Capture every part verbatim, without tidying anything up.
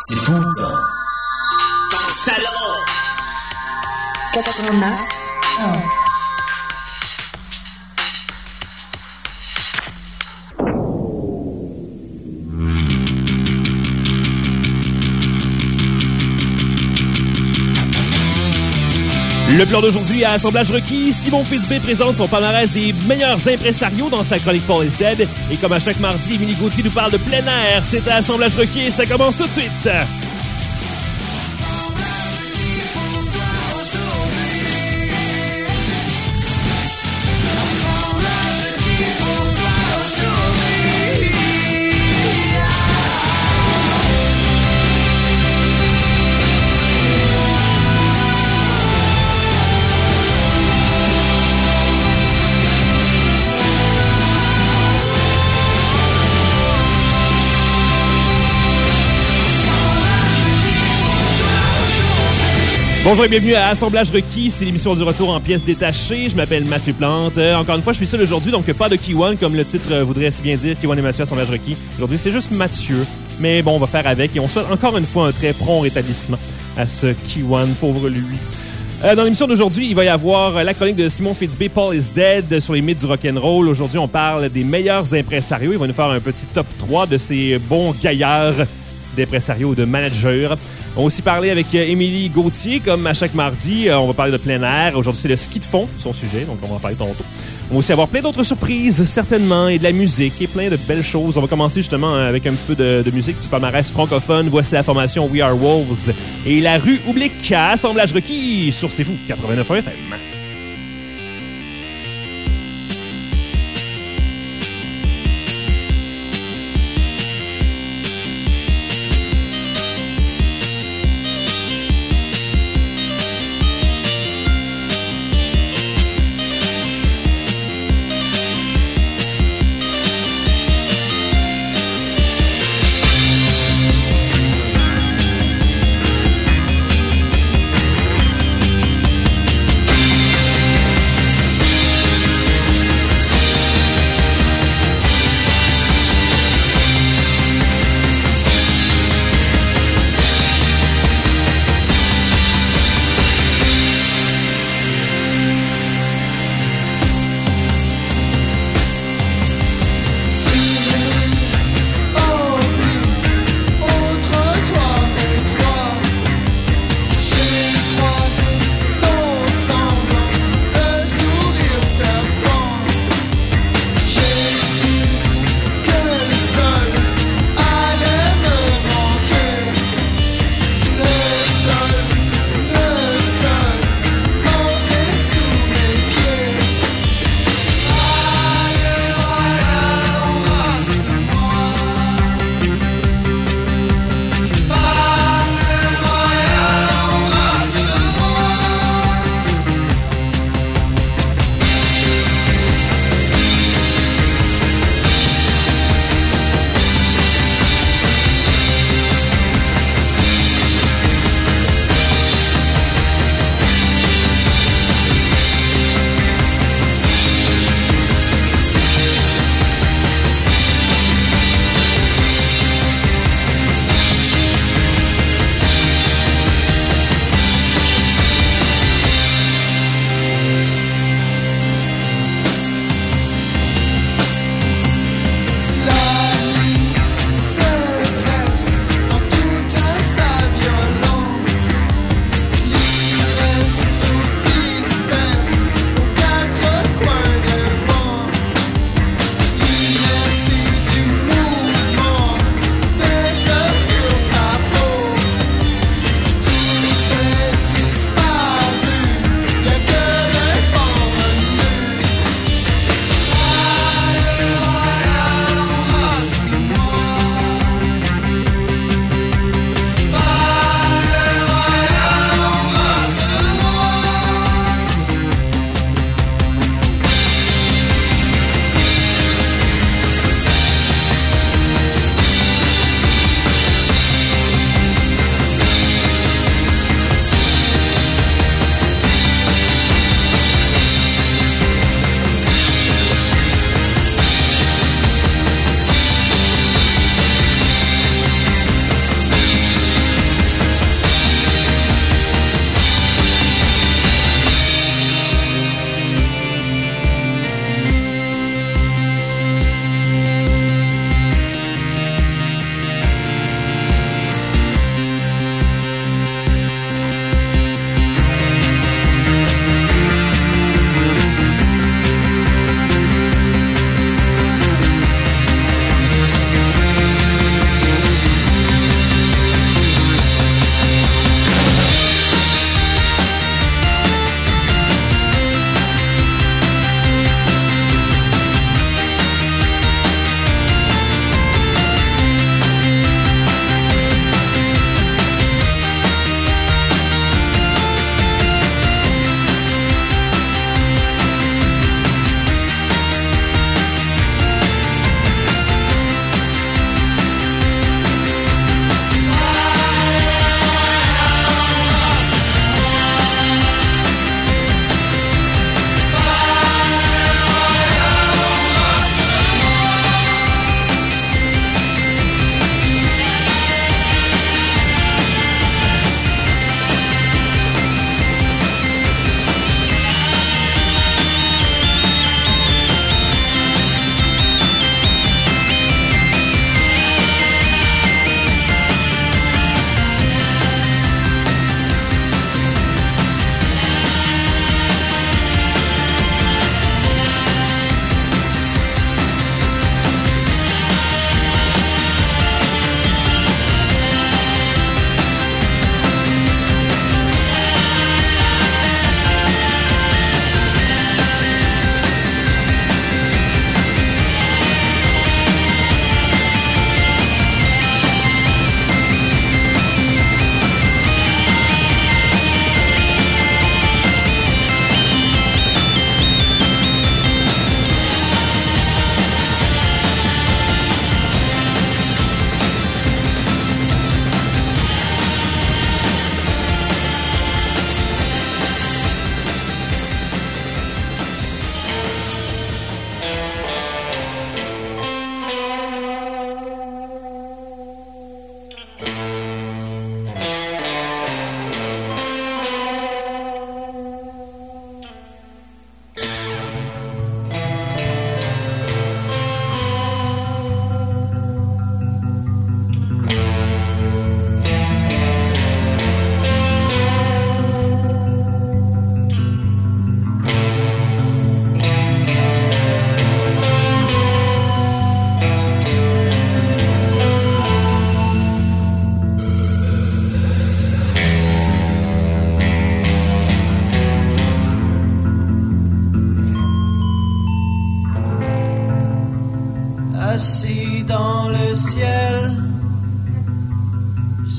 C'est fou dans ton salon. quatre-vingt-neuf un. Le plan d'aujourd'hui à Assemblage requis, Simon Fitzbé présente son palmarès des meilleurs impresarios dans sa chronique Paul is Dead. Et comme à chaque mardi, Émilie Gauthier nous parle de plein air. C'est à Assemblage requis et ça commence tout de suite. Bonjour et bienvenue à Assemblage requis, c'est l'émission du retour en pièces détachées. Je m'appelle Mathieu Plante. Euh, encore une fois, je suis seul aujourd'hui, donc pas de Kiwan, comme le titre euh, voudrait si bien dire, Kiwan et Mathieu Assemblage requis. Aujourd'hui, c'est juste Mathieu. Mais bon, on va faire avec et on souhaite encore une fois un très prompt rétablissement à ce Kiwan, pauvre lui. Euh, dans l'émission d'aujourd'hui, il va y avoir la chronique de Simon Fitzbé, Paul is Dead, sur les mythes du rock'n'roll. Aujourd'hui, on parle des meilleurs impresarios. Il va nous faire un petit top trois de ces bons gaillards d'impresarios ou de managers. On va aussi parler avec Émilie Gauthier, comme à chaque mardi. On va parler de plein air. Aujourd'hui, c'est le ski de fond, son sujet, donc on va en parler tantôt. On va aussi avoir plein d'autres surprises, certainement, et de la musique, et plein de belles choses. On va commencer justement avec un petit peu de, de musique du palmarès francophone. Voici la formation We Are Wolves et La Rue Oblique à Assemblage requis sur C'est Fou quatre-vingt-neuf F M.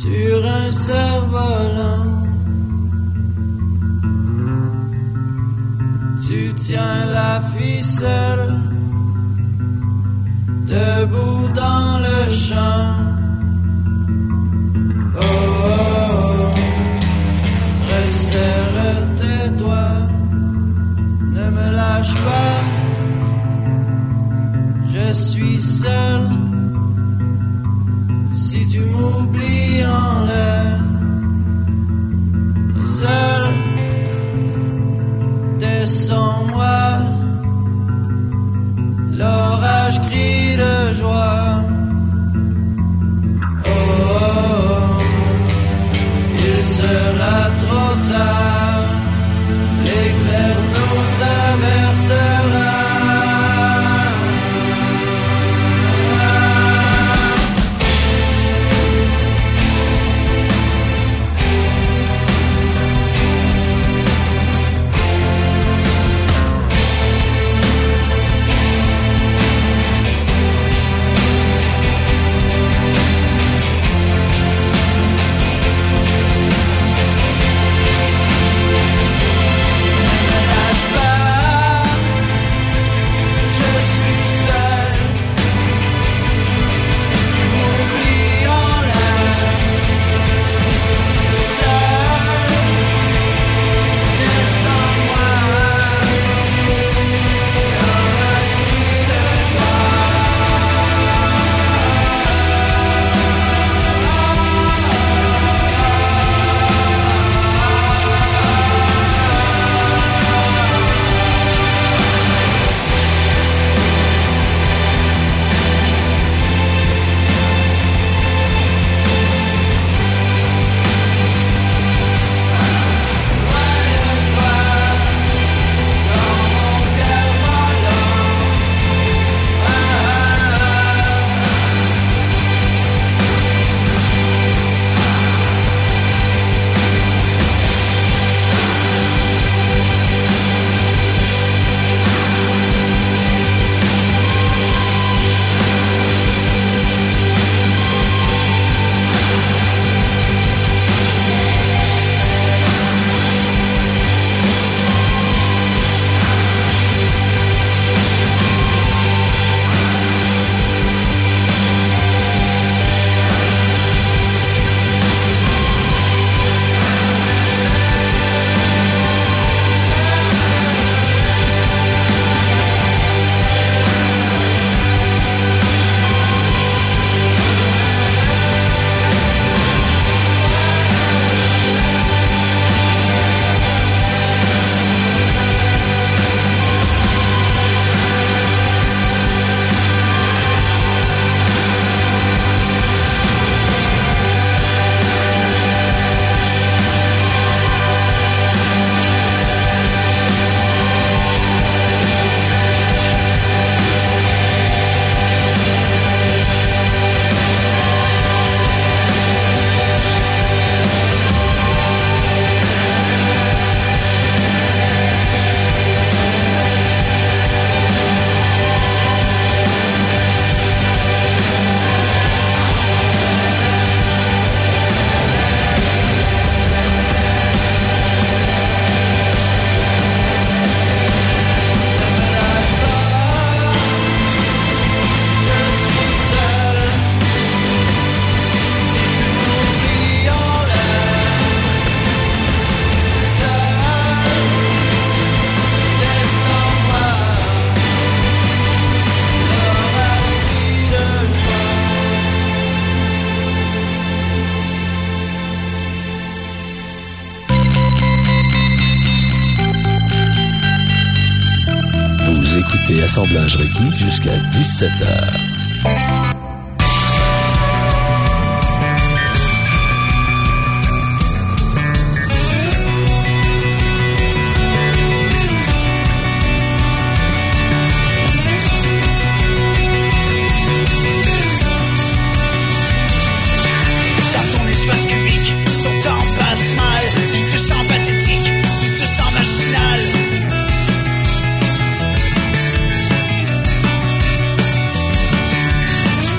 sur un cerf-volant. Tu tiens la ficelle, debout dans le champ. Oh, oh, oh, resserre tes doigts, ne me lâche pas, je suis seul. Si tu m'oublies en l'air, seul, descends-moi, l'orage crie de joie. Oh, oh, oh, il sera trop tard, l'éclair nous traversera. Assemblage requis jusqu'à dix-sept heures. Tu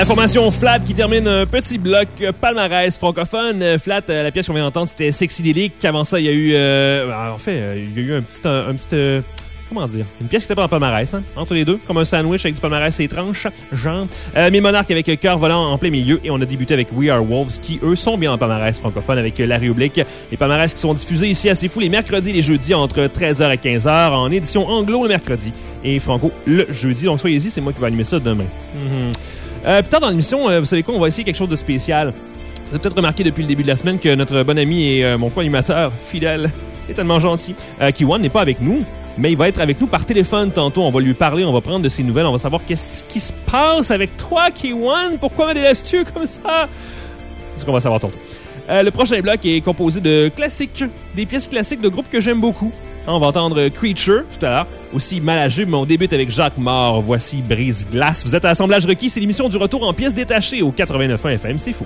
formation Flat qui termine un petit bloc palmarès francophone. Flat, la pièce qu'on vient d'entendre, c'était Sexy Delic. Avant ça, il y a eu... Euh, en fait, il y a eu un petit... Un, un petit euh, comment dire? Une pièce qui était pas en palmarès, hein? Entre les deux, comme un sandwich avec du palmarès et tranches, genre. Euh, Mes Monarques avec Cœur volant en plein milieu. Et on a débuté avec We Are Wolves, qui, eux, sont bien en palmarès francophone avec La République. Les palmarès qui sont diffusés ici à C'est Fou les mercredis et les jeudis entre treize heures et quinze heures, en édition anglo le mercredi et franco le jeudi. Donc soyez-y, c'est moi qui vais animer ça demain. Mm-hmm. Euh, plus tard dans l'émission, euh, vous savez quoi, on va essayer quelque chose de spécial. Vous avez peut-être remarqué depuis le début de la semaine que notre bon ami et euh, mon co-animateur fidèle est tellement gentil. Euh, Kiwan n'est pas avec nous, mais il va être avec nous par téléphone tantôt. On va lui parler, on va prendre de ses nouvelles, on va savoir qu'est-ce qui se passe avec toi, Kiwan. Pourquoi me délaisses-tu comme ça? C'est ce qu'on va savoir tantôt. Euh, le prochain bloc est composé de classiques, des pièces classiques de groupes que j'aime beaucoup. On va entendre Creature tout à l'heure, aussi Malajube, mais on débute avec Jacques Mort. Voici Brise Glace. Vous êtes à Assemblage Requis, c'est l'émission du retour en pièces détachées au quatre-vingt-neuf point un F M, c'est fou.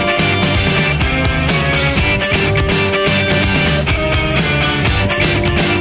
We'll be right back.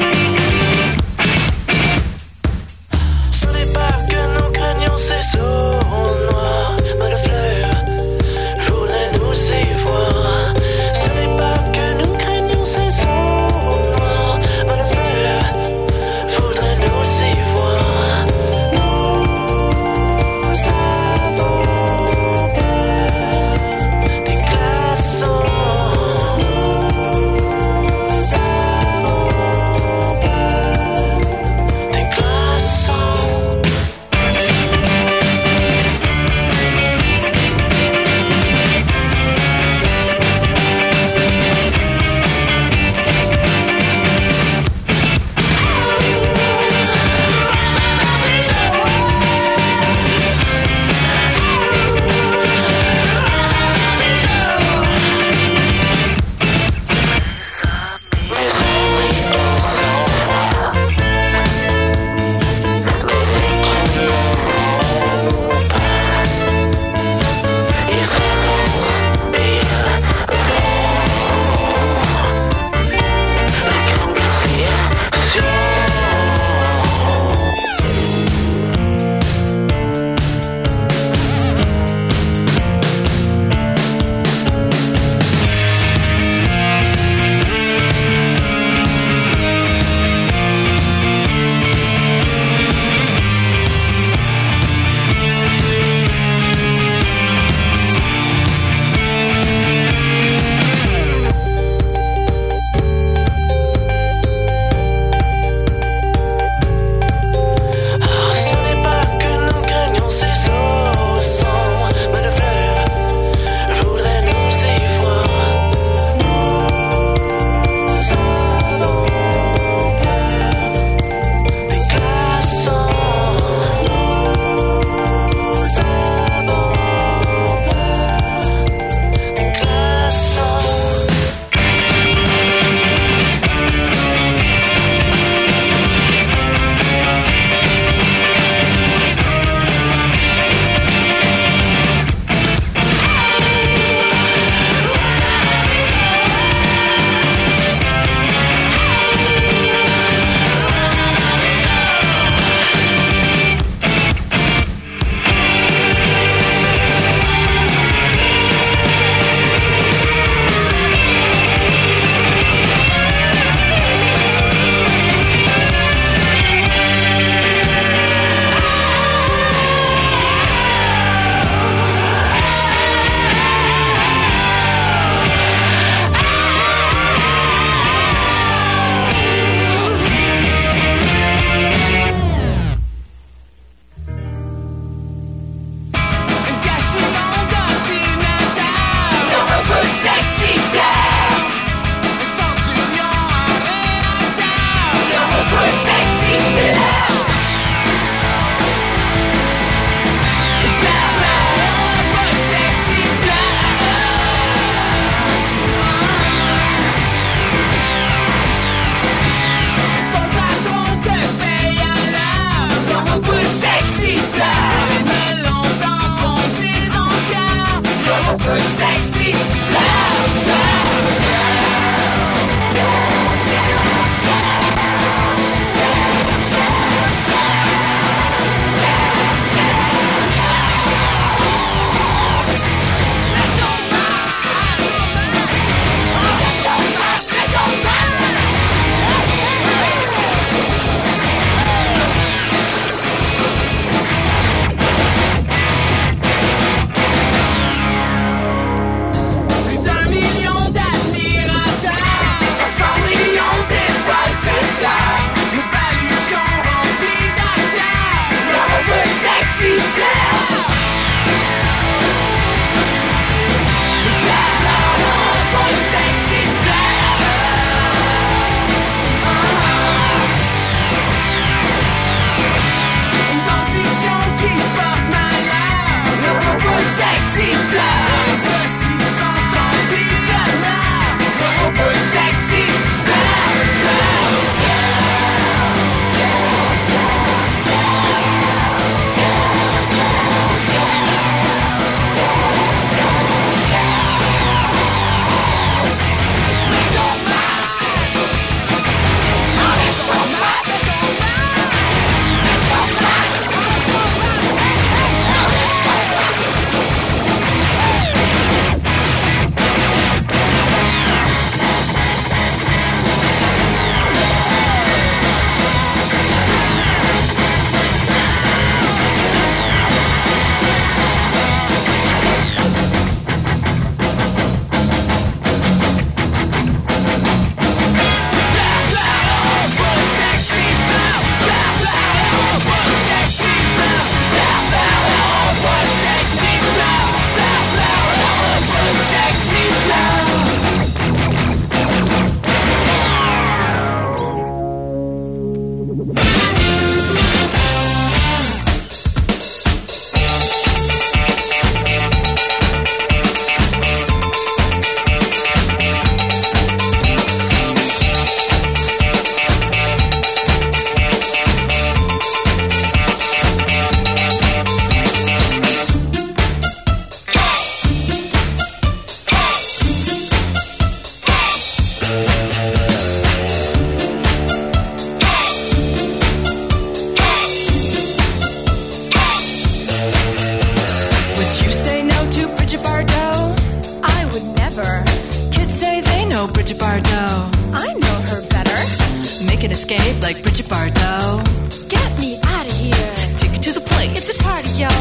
like Bridget Bardot. Get me out of here. Take it to the place. It's a party, yo.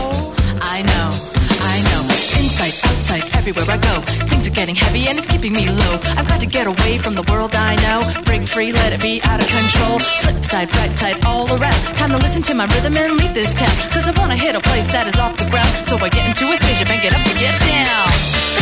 I know, I know. Inside, outside, everywhere I go. Things are getting heavy and it's keeping me low. I've got to get away from the world I know. Break free, let it be out of control. Flip side, right side, all around. Time to listen to my rhythm and leave this town. Cause I wanna hit a place that is off the ground. So I get into a spaceship and get up to get down.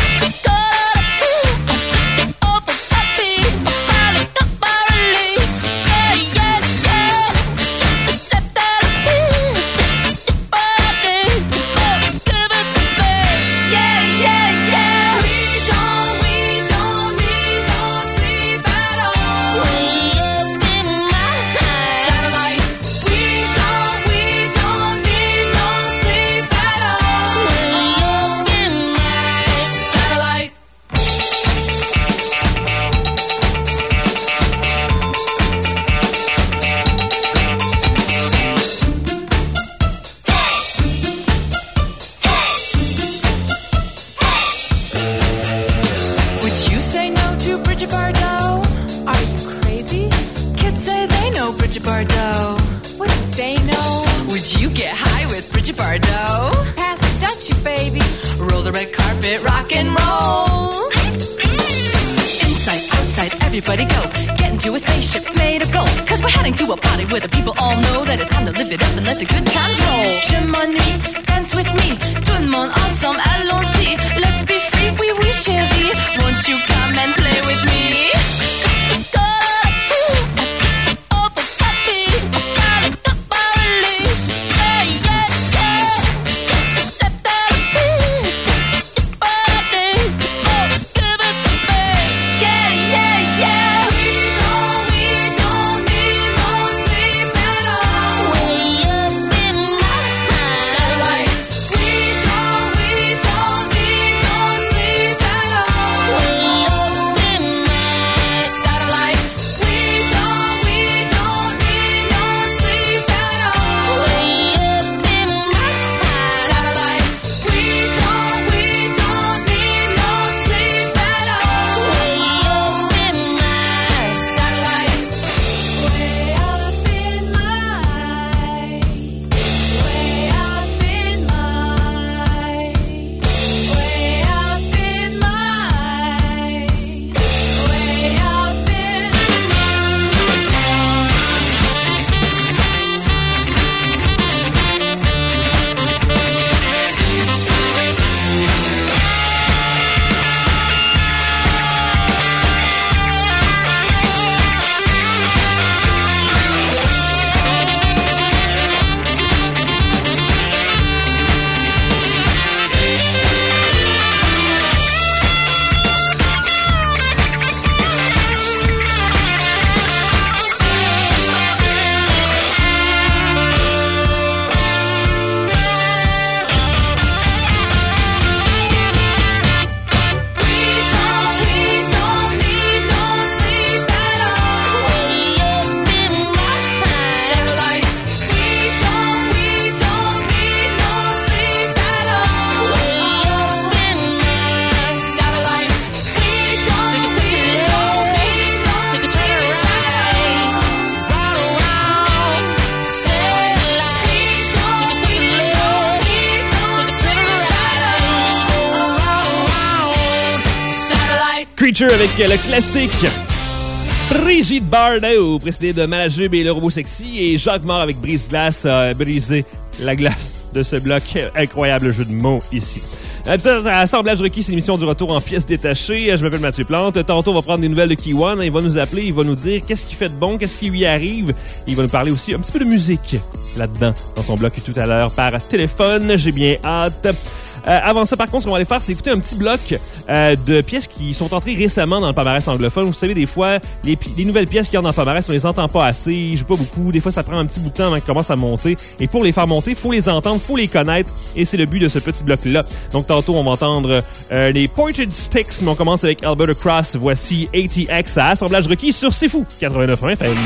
Everybody go, get into a spaceship made of gold. Cause we're heading to a party where the people all know that it's time to live it up and let the good times roll. Je m'ennuie, dance with me. Tout le monde ensemble, allons-y. Let's be free, oui oui chérie. Won't you come and play with me? Satellite. Creature avec le classique Brigitte Bardot, précédé de Malajube et le robot sexy, et Jacques Mort avec Brise Glace a brisé la glace de ce bloc. Incroyable jeu de mots ici. Assemblage requis, c'est l'émission du retour en pièces détachées. Je m'appelle Mathieu Plante. Tantôt, on va prendre des nouvelles de Key One. Il va nous appeler, il va nous dire qu'est-ce qu'il fait de bon, qu'est-ce qui lui arrive. Il va nous parler aussi un petit peu de musique là-dedans, dans son bloc tout à l'heure par téléphone. J'ai bien hâte. Euh, avant ça, par contre, ce qu'on va aller faire, c'est écouter un petit bloc euh, de pièces qui sont entrées récemment dans le palmarès anglophone. Vous savez, des fois, les, les nouvelles pièces qui entrent dans le palmarès, on les entend pas assez, ils jouent pas beaucoup. Des fois, ça prend un petit bout de temps avant qu'elles commencent à monter. Et pour les faire monter, il faut les entendre, faut les connaître. Et c'est le but de ce petit bloc-là. Donc, tantôt, on va entendre euh, les Pointed Sticks, mais on commence avec Alberta Cross. Voici A T X à Assemblage requis sur C'est Fou quatre-vingt-neuf point un F M.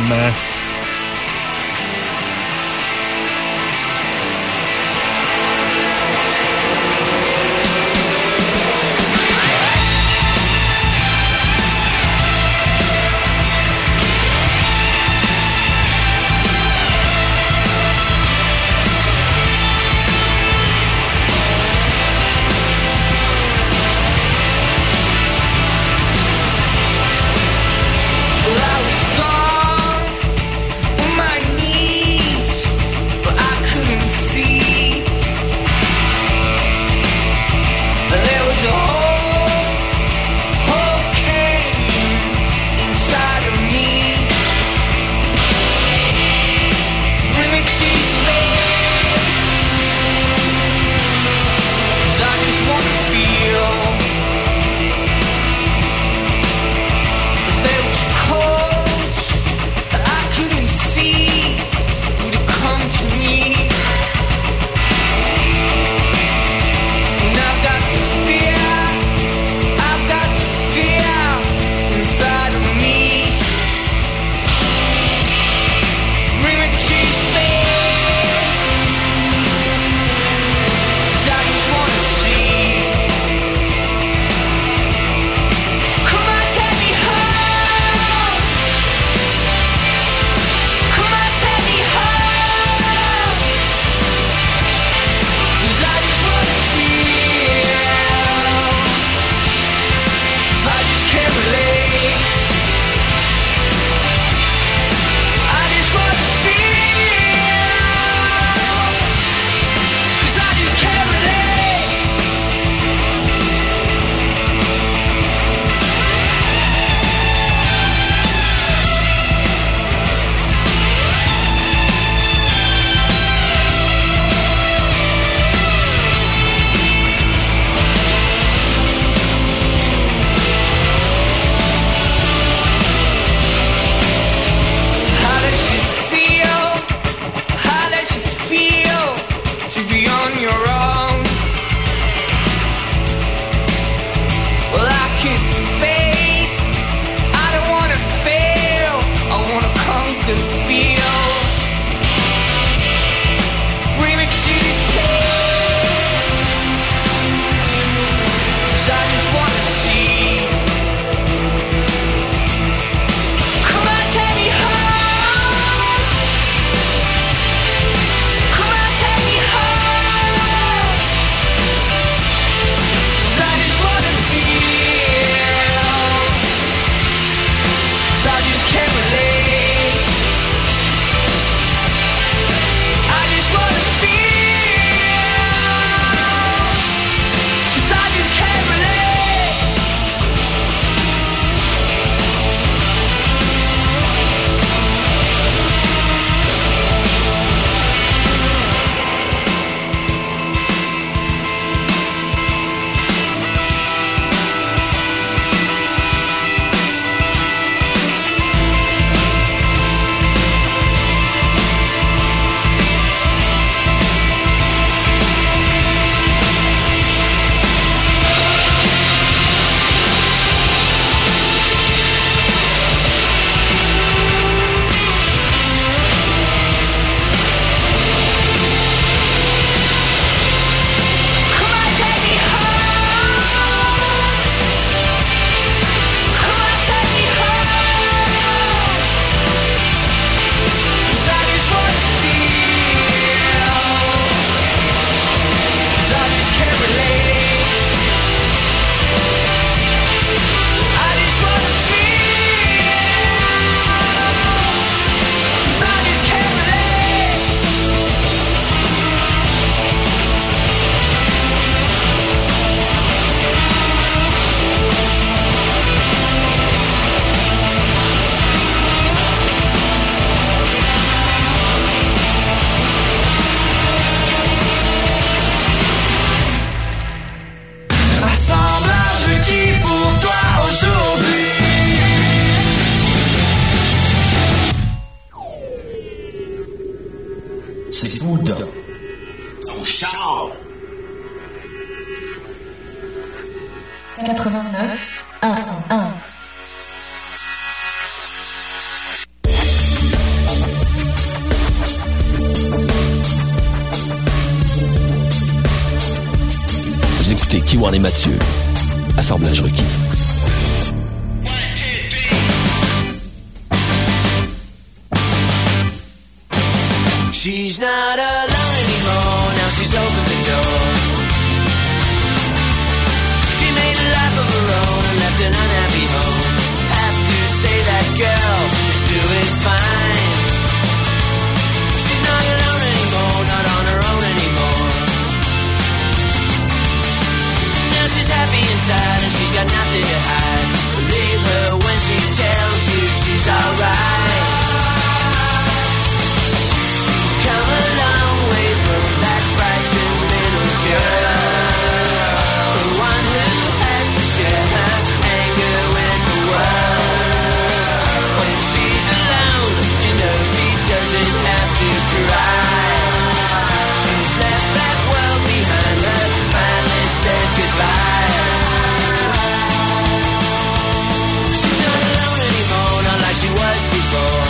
c'est tout dans ton char. quatre-vingt-neuf un un un. Vous écoutez Kiwan et Mathieu. Assemblage requis. She's not alone anymore, now she's opened the door. She made a life of her own and left an unhappy home. Have to say that girl is doing fine. She's not alone anymore, not on her own anymore. Now she's happy inside and she's got nothing to hide. Believe her when she tells you she's alright. Come a long way from that frightened little girl, the one who had to share her anger with the world. When she's alone, you know she doesn't have to cry. She's left that world behind her, finally said goodbye. She's not alone anymore, not like she was before.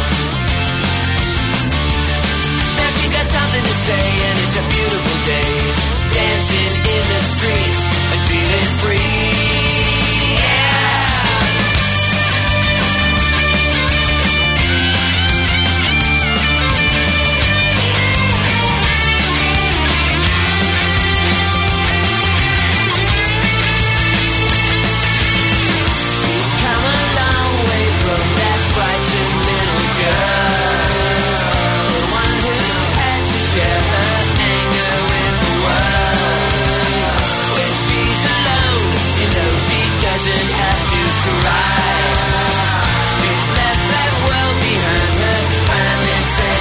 Something to say and it's a beautiful day, dancing in the streets and feeling free. Yeah. She's come a long way from that frightened little girl, the one who share her anger with the world. When she's alone, you know she doesn't have to cry. She's left that world behind her, finally said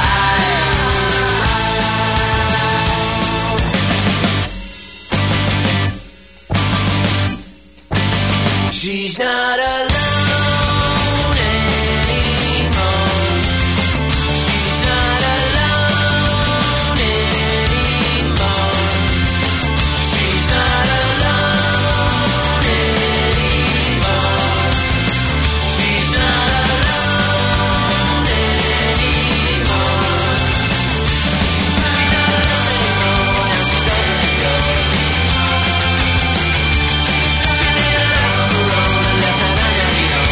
goodbye. She's not alone. She made a life of her own and left an unhappy home.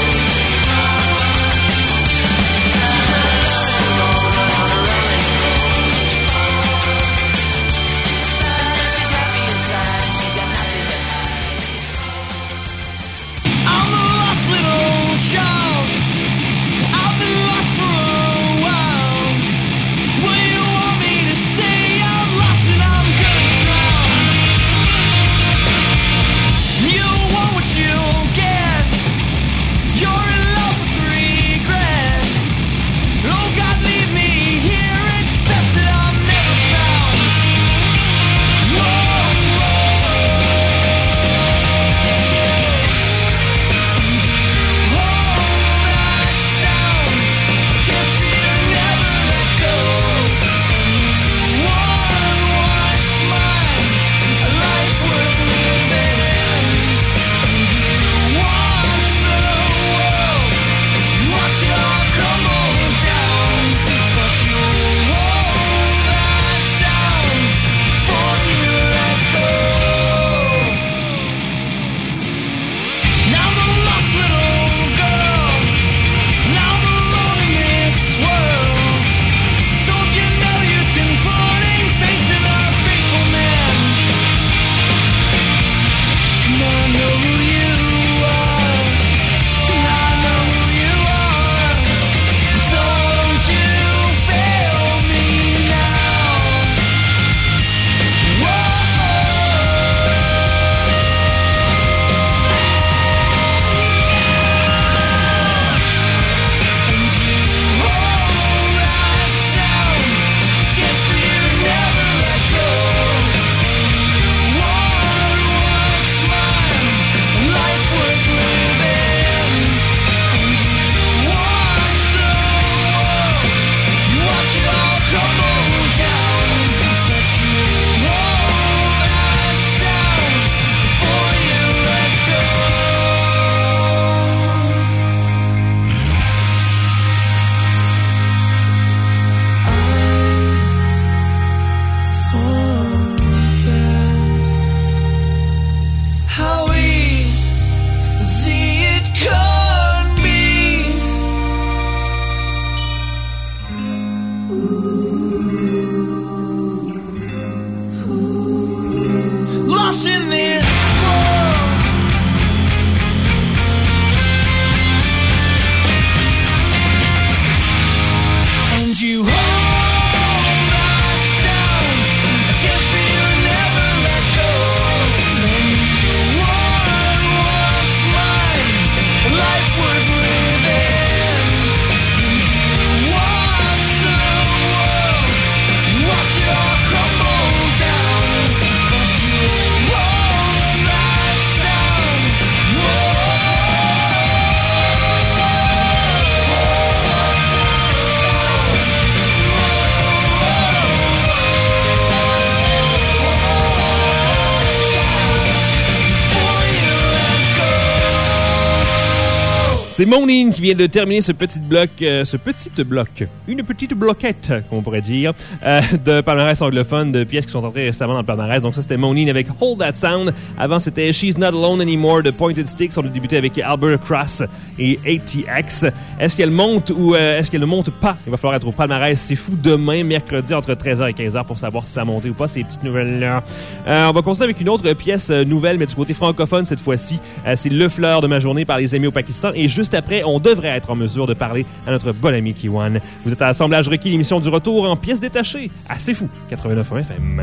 C'est Monine qui vient de terminer ce petit bloc, euh, ce petit bloc, une petite bloquette, comme on pourrait dire, euh, de palmarès anglophone, de pièces qui sont entrées récemment dans le palmarès. Donc ça, c'était Monine avec Hold That Sound. Avant, c'était She's Not Alone Anymore de Pointed Sticks. On a débuté avec Albert Cross et A T X. Est-ce qu'elle monte ou euh, est-ce qu'elle ne monte pas? Il va falloir être au palmarès. C'est fou demain, mercredi, entre treize heures et quinze heures pour savoir si ça a monté ou pas, ces petites nouvelles-là. Euh, on va continuer avec une autre pièce euh, nouvelle, mais du côté francophone cette fois-ci. Euh, c'est Le Fleur de ma journée par les amis au Pakistan. Et juste après, on devrait être en mesure de parler à notre bon ami Kiwan. Vous êtes à Assemblage requis, l'émission du retour en pièces détachées. Assez fou, quatre-vingt-neuf F M.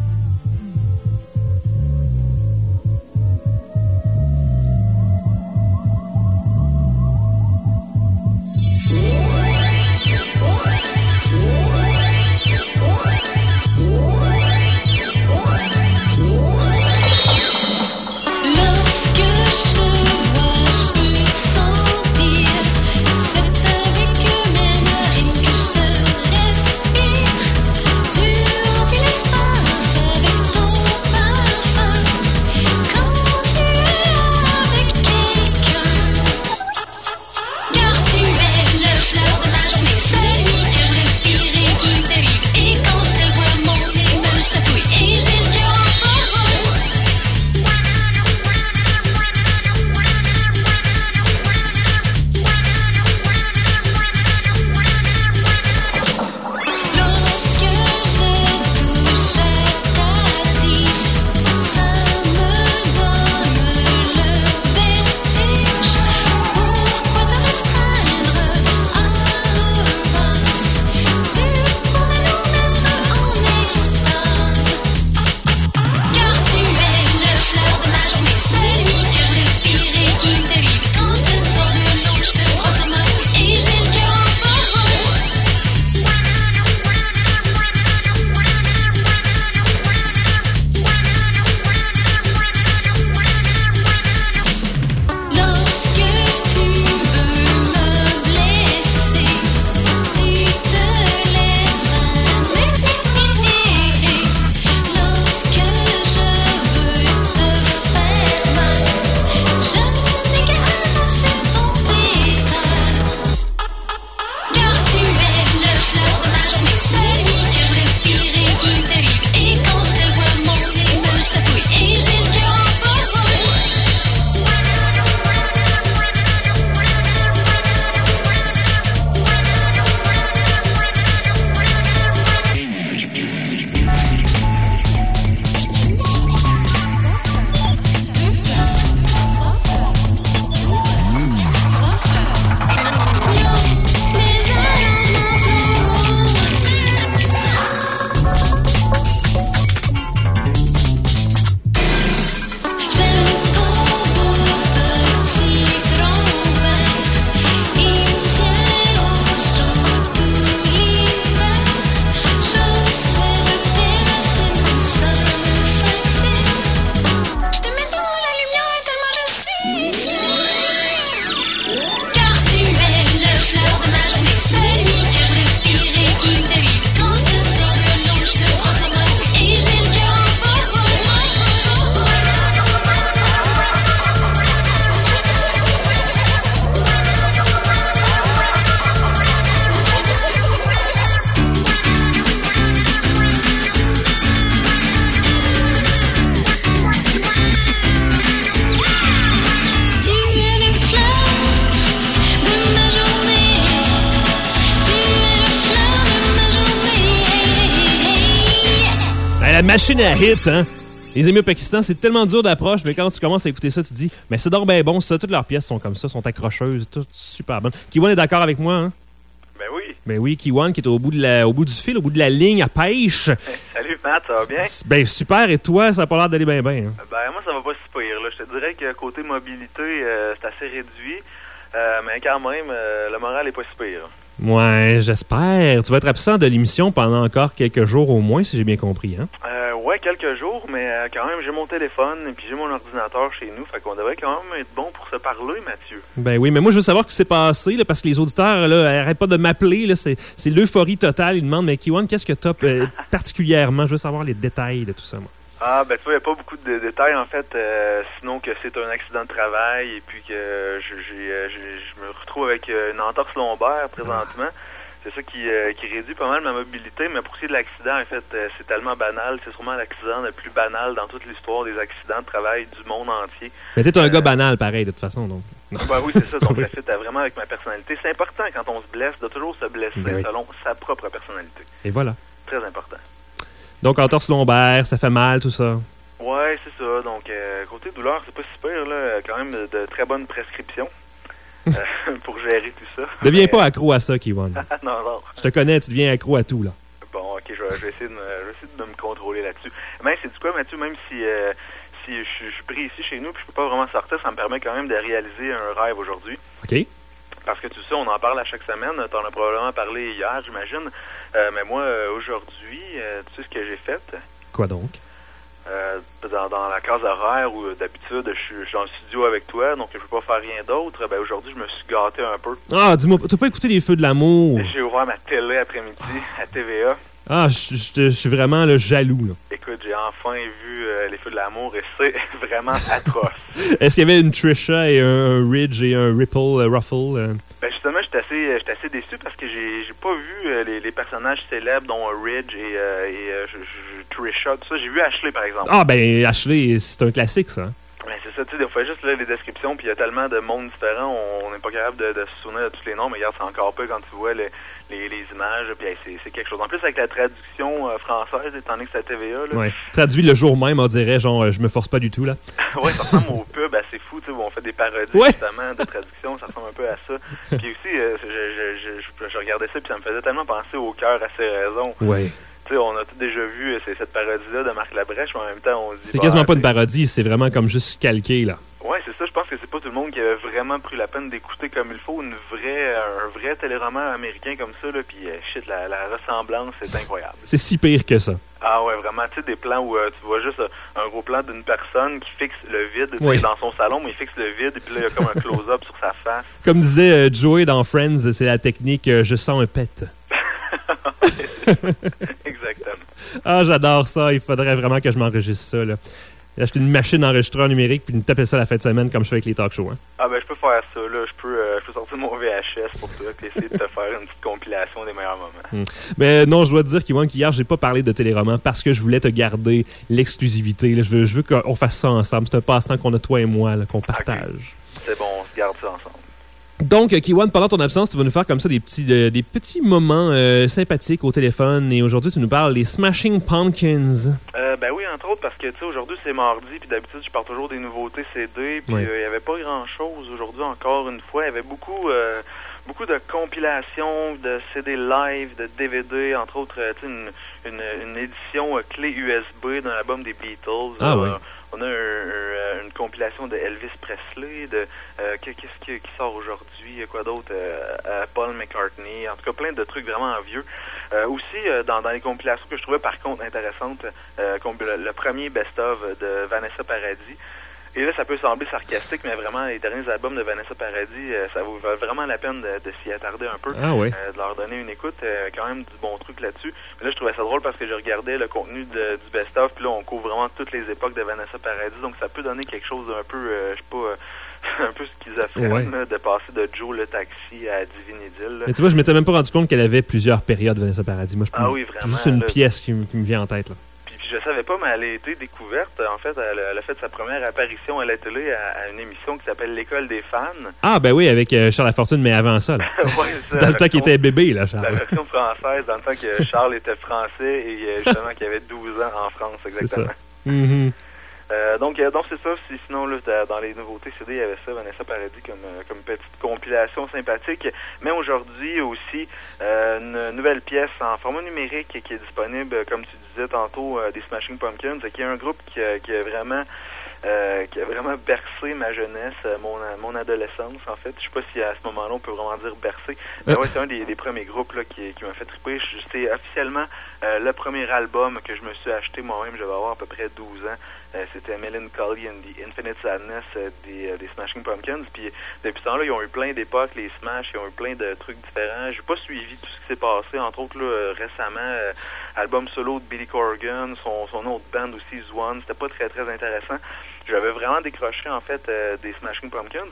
La machine à hit, hein? Les amis au Pakistan, c'est tellement dur d'approche, mais quand tu commences à écouter ça, tu te dis, mais c'est donc bien bon, ça. Toutes leurs pièces sont comme ça, sont accrocheuses, toutes super bonnes. Kiwan est d'accord avec moi, hein? Ben oui. Ben oui, Kiwan qui est au bout, de la, au bout du fil, au bout de la ligne à pêche. Salut Matt, ça va bien? Ben super, et toi, ça n'a pas l'air d'aller bien bien. Hein? Ben moi, ça va pas si pire, là. Je te dirais que côté mobilité, euh, c'est assez réduit, euh, mais quand même, euh, le moral est pas si pire. Ouais, j'espère. Tu vas être absent de l'émission pendant encore quelques jours au moins, si j'ai bien compris, hein? Euh, ouais, quelques jours, mais euh, quand même, j'ai mon téléphone et puis j'ai mon ordinateur chez nous, fait qu'on devrait quand même être bon pour se parler, Mathieu. Ben oui, mais moi, je veux savoir ce qui s'est passé, là, parce que les auditeurs, là, arrêtent pas de m'appeler, là, c'est, c'est l'euphorie totale. Ils demandent, mais Kiwan, qu'est-ce que t'as euh, particulièrement? Je veux savoir les détails de tout ça, moi. Ah, ben tu vois, il n'y a pas beaucoup de détails, en fait, euh, sinon que c'est un accident de travail et puis que je, j'ai, euh, j'ai, je me retrouve avec euh, une entorse lombaire présentement. C'est ça qui, euh, qui réduit pas mal ma mobilité, mais pour ce qui est de l'accident, en fait, euh, c'est tellement banal. C'est sûrement l'accident le plus banal dans toute l'histoire des accidents de travail du monde entier. Mais t'es un Euh, gars banal, pareil, de toute façon, donc. Ben oui, c'est ça, donc Oui. ça fit vraiment avec ma personnalité. C'est important quand on se blesse de toujours se blesser Ben oui. selon sa propre personnalité. Et voilà. Très important. Donc, entorse lombaire, ça fait mal, tout ça. Ouais, c'est ça. Donc, euh, côté douleur, c'est pas si pire, là. Quand même de, de très bonnes prescriptions euh, pour gérer tout ça. Deviens Mais- pas accro à ça, Kiwan. non, non. Je te connais, tu deviens accro à tout, là. Bon, ok, je vais, je vais essayer, de me, je vais essayer de me contrôler là-dessus. Mais c'est du quoi, Mathieu, même si, euh, si je, suis- je suis pris ici chez nous puis je peux pas vraiment sortir, ça me permet quand même de réaliser un rêve aujourd'hui. OK? Parce que tu sais, on en parle à chaque semaine. T'en as probablement parlé hier, j'imagine. Euh, mais moi, euh, aujourd'hui, euh, tu sais ce que j'ai fait? Quoi donc? Euh, dans, dans la case horaire où euh, d'habitude je suis, je suis en studio avec toi, donc je peux pas faire rien d'autre. Ben aujourd'hui, je me suis gâté un peu. Ah, dis-moi, t'as pas écouté Les Feux de l'amour? J'ai ouvert ma télé après-midi à T V A. Ah, je je- je suis vraiment là, jaloux, là. Écoute, j'ai enfin vu euh, Les Feux de l'amour et c'est vraiment atroce. Est-ce qu'il y avait une Trisha et un, un Ridge et un Ripple, euh, Ruffle? euh? Ben justement, j'étais assez, j'étais assez déçu parce que j'ai, j'ai pas vu euh, les, les personnages célèbres dont euh, Ridge et, euh, et euh, je- je- Trisha, tout ça. J'ai vu Ashley, par exemple. Ah, ben, Ashley, c'est un classique, ça. Ben, c'est ça, tu sais, des fois, juste là, les descriptions, puis il y a tellement de mondes différents, on n'est pas capable de, de se souvenir de tous les noms, mais regarde, c'est encore peu quand tu vois les, les, les images, puis hey, c'est, c'est quelque chose. En plus, avec la traduction euh, française, étant donné que c'est à T V A, là, Ouais. Traduit le jour même, on dirait, genre, euh, je me force pas du tout, là. ouais, ça ressemble au pub, assez fou, tu sais, où on fait des parodies, Ouais. justement, de traduction, ça ressemble un peu à ça. Puis aussi, euh, je, je, je, je, je regardais ça, puis ça me faisait tellement penser au cœur à ses raisons. Ouais. Tu sais, on a tous déjà vu euh, c'est, cette parodie-là de Marc Labrèche, mais en même temps, on se dit... C'est bah, quasiment pas tu une sais, parodie, c'est vraiment comme juste calqué, là. ouais, c'est ça. Je pense que c'est pas tout le monde qui avait vraiment pris la peine d'écouter comme il faut une vraie, un vrai téléroman américain comme ça, là. Puis, euh, shit, la, la ressemblance, c'est incroyable. C'est si pire que ça. Ah ouais, vraiment. Tu sais, des plans où euh, tu vois juste euh, un gros plan d'une personne qui fixe le vide tu sais, Oui. dans son salon, mais il fixe le vide, et puis là, il y a comme un close-up sur sa face. Comme disait euh, Joey dans Friends, c'est la technique euh, je sens un pet. Exactement. Ah, j'adore ça. Il faudrait vraiment que je m'enregistre ça, là. J'ai acheté une machine d'enregistreur numérique puis me taper ça la fin de semaine comme je fais avec les talk shows. Hein. Ah ben, je peux faire ça, là. Je peux, euh, je peux sortir mon V H S pour toi, puis essayer de te faire une petite compilation des meilleurs moments. Mais non, je dois te dire, Kiwan, qu'hier, j'ai pas parlé de téléroman parce que je voulais te garder l'exclusivité. Là. Je veux, je veux qu'on fasse ça ensemble. C'est un passe-temps qu'on a, toi et moi, là, qu'on partage. C'est bon, on se garde ça ensemble. Donc, euh, Kiwan, pendant ton absence, tu vas nous faire comme ça des petits, euh, des petits moments euh, sympathiques au téléphone. Et aujourd'hui, tu nous parles des Smashing Pumpkins. Euh, ben oui, entre autres, parce que, tu sais, aujourd'hui, c'est mardi, puis d'habitude, je parle toujours des nouveautés C D, puis il Oui. n'y avait pas grand-chose aujourd'hui, encore une fois. Il y avait beaucoup euh, beaucoup de compilations, de C D live, de D V D, entre autres, euh, tu sais, une, une, une édition euh, clé U S B d'un album des Beatles. Ah Euh, oui. On a un- un- une compilation de Elvis Presley, de euh, que- qu'est-ce qui, qui sort aujourd'hui, il y a quoi d'autre, euh, euh, Paul McCartney, en tout cas plein de trucs vraiment vieux. Euh, aussi, euh, dans, dans les compilations que je trouvais par contre intéressantes, euh, compil- le, le premier best-of de Vanessa Paradis. Et là, ça peut sembler sarcastique, mais vraiment, les derniers albums de Vanessa Paradis, euh, ça vaut vraiment la peine de, de s'y attarder un peu, Ah ouais. euh, de leur donner une écoute, euh, quand même du bon truc là-dessus. Mais là, je trouvais ça drôle parce que je regardais le contenu de- du best-of, puis là, on couvre vraiment toutes les époques de Vanessa Paradis, donc ça peut donner quelque chose d'un peu, euh, je sais pas, euh, un peu schizophrène, Ouais. là, de passer de Joe le taxi à Divine Idylle. là. Mais tu vois, je m'étais même pas rendu compte qu'elle avait plusieurs périodes, Vanessa Paradis. Moi, je Ah oui, vraiment, juste une là. pièce qui, me- qui me vient en tête, là. Puis, puis je savais pas, mais elle a été découverte. En fait, elle, a- elle a fait sa première apparition à la télé à, à une émission qui s'appelle L'École des fans. Ah, ben oui, avec euh, Charles Lafortune, mais avant ça, là. Ouais, ça, Dans le la temps qu'il version- était bébé, là, La Charles. version française, dans le temps que Charles était français et euh, justement qu'il avait douze ans en France, C'est ça. exactement. Mhm. Euh, donc, euh, donc c'est ça. Si- Sinon, là, dans- dans les nouveautés C D, il y avait ça, Vanessa Paradis, comme, euh, comme petite compilation sympathique. Mais aujourd'hui aussi, euh, une nouvelle pièce en format numérique qui est disponible, comme tu disais tantôt, euh, des Smashing Pumpkins, qui est un groupe qui, a- qui a vraiment euh, qui a vraiment bercé ma jeunesse, euh, mon, mon adolescence, en fait. Je sais pas si à ce moment-là, on peut vraiment dire bercé. Mais ouais, c'est un des, des premiers groupes là, qui, qui m'a fait triper. C'est officiellement euh, le premier album que je me suis acheté moi-même. Je devais avoir à peu près douze ans. Euh, c'était Melancholy and the Infinite Sadness euh, des, euh, des Smashing Pumpkins. Puis depuis ce temps-là, ils ont eu plein d'époques, les Smash, ils ont eu plein de trucs différents. J'ai pas suivi tout ce qui s'est passé, entre autres là, euh, récemment, euh, album solo de Billy Corgan, son, son autre band aussi, Zwan. C'était pas très très intéressant. J'avais vraiment décroché en fait euh, des Smashing Pumpkins.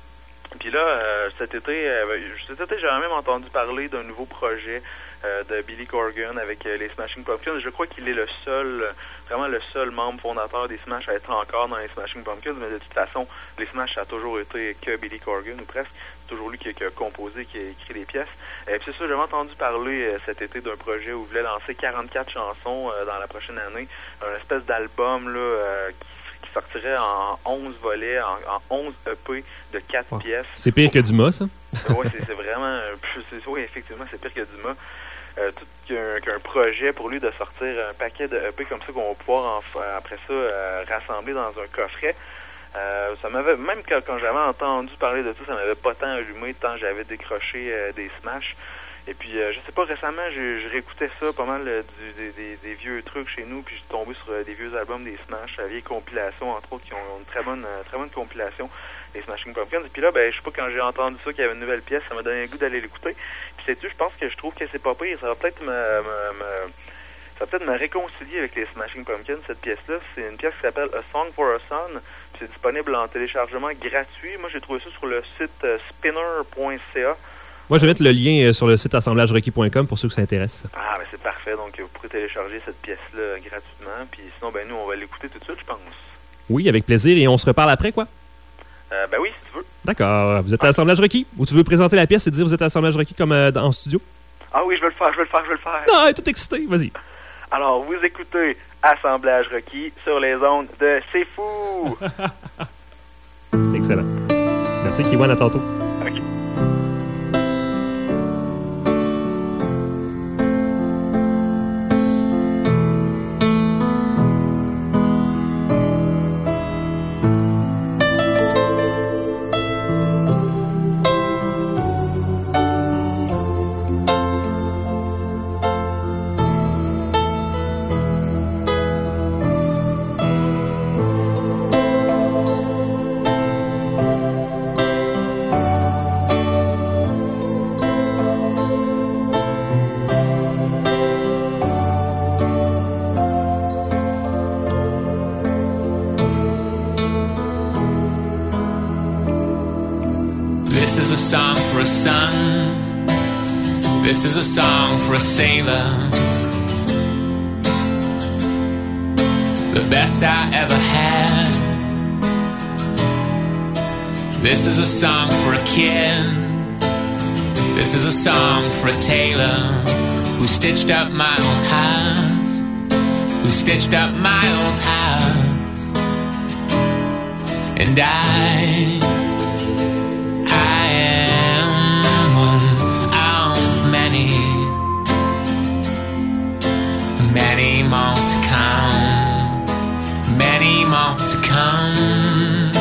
Puis là, euh, cet été, euh, cet été, j'avais même entendu parler d'un nouveau projet euh, de Billy Corgan avec euh, les Smashing Pumpkins. Je crois qu'il est le seul, vraiment le seul membre fondateur des Smash à être encore dans les Smashing Pumpkins. Mais de toute façon, les Smash, ça a toujours été que Billy Corgan, ou presque. C'est toujours lui qui a, qui a composé, qui a écrit les pièces. Et puis c'est ça, j'avais entendu parler euh, cet été d'un projet où il voulait lancer quarante-quatre chansons euh, dans la prochaine année. Un espèce d'album là euh, qui qui sortirait en onze volets, en, en onze E P de quatre wow. pièces. C'est pire que Dumas, ça? Oui, c'est, c'est vraiment... C'est, oui, effectivement, c'est pire que Dumas. Euh, tout qu'un, qu'un projet pour lui de sortir un paquet de E P comme ça qu'on va pouvoir, en, après ça, euh, rassembler dans un coffret. Euh, ça m'avait... Même quand, quand j'avais entendu parler de ça, ça m'avait pas tant allumé tant j'avais décroché euh, des Smash. Et puis, euh, je sais pas, récemment, je, je réécoutais ça pas mal euh, du, des, des, des vieux trucs chez nous, puis je suis tombé sur euh, des vieux albums des Smash, la vieille compilation, entre autres, qui ont une très bonne euh, très bonne compilation, les Smashing Pumpkins. Et puis là, ben, je sais pas, quand j'ai entendu ça, qu'il y avait une nouvelle pièce, ça m'a donné le goût d'aller l'écouter. Puis sais-tu, je pense que je trouve que c'est pas pire, ça va peut-être me... me, me ça va peut-être me réconcilier avec les Smashing Pumpkins, cette pièce-là. C'est une pièce qui s'appelle A Song for a Son, puis c'est disponible en téléchargement gratuit. Moi, j'ai trouvé ça sur le site euh, spinner point c a. Moi, je vais mettre le lien sur le site assemblage requis point com pour ceux que ça intéresse. Ah, ben c'est parfait. Donc, vous pourrez télécharger cette pièce-là gratuitement. Puis sinon, ben nous, on va l'écouter tout de suite, je pense. Oui, avec plaisir. Et on se reparle après, quoi? Euh, ben oui, si tu veux. D'accord. Vous êtes à Assemblage requis? Ou tu veux présenter la pièce et dire vous êtes à Assemblage requis comme euh, en studio? Ah oui, je vais le faire, je vais le faire, je vais le faire. Non, tout excité. Vas-y. Alors, vous écoutez Assemblage requis sur les ondes de C'est Fou! C'est excellent. Merci, Kiwan. À tantôt. OK. This is a song for a son. This is a song for a sailor. The best I ever had. This is a song for a kid. This is a song for a tailor who stitched up my old house. Who stitched up my old house. And I many more to come, many more to come.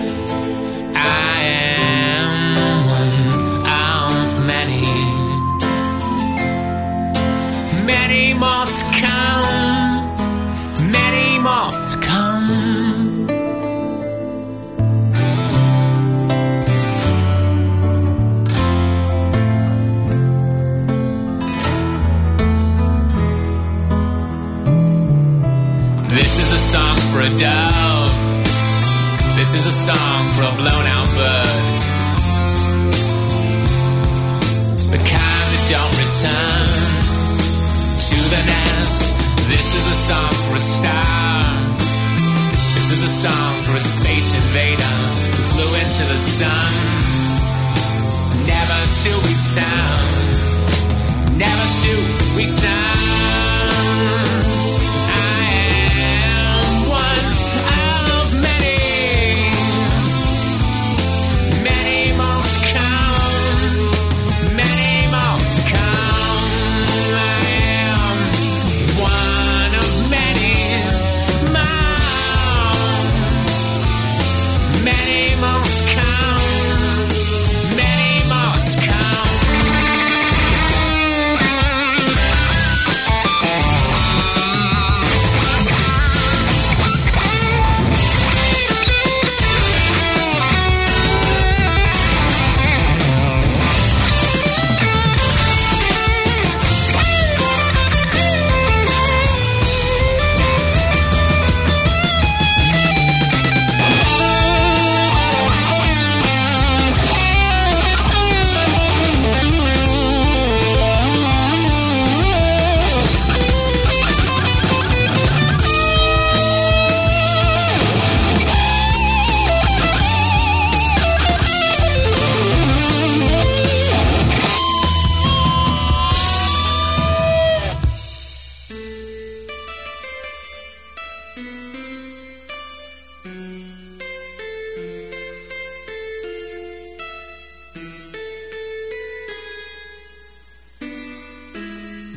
I am one of many, many more to come, many more to come. For a dove, this is a song for a blown out bird, the kind that don't return to the nest. This is a song for a star. This is a song for a space invader who flew into the sun, never to return, never to return.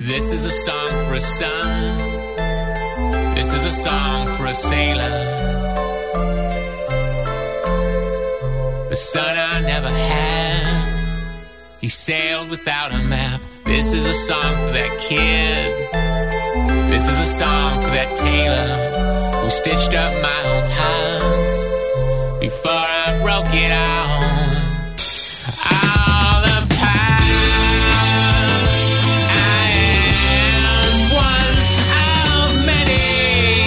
This is a song for a son. This is a song for a sailor. The son I never had. He sailed without a map. This is a song for that kid. This is a song for that tailor who stitched up my old hands before I broke it out. All the past, I am one of many.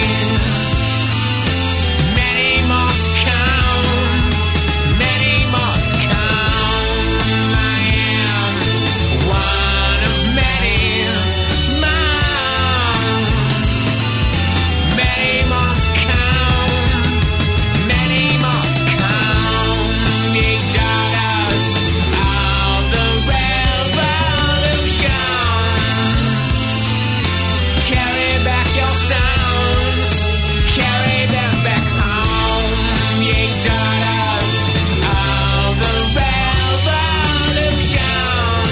Many more to come. Many more to come. I am one of many. Many more to come. Many more to come. Ye daughters of the revolution. Carry back your sounds. Carry them back home. Ye daughters of the revolution.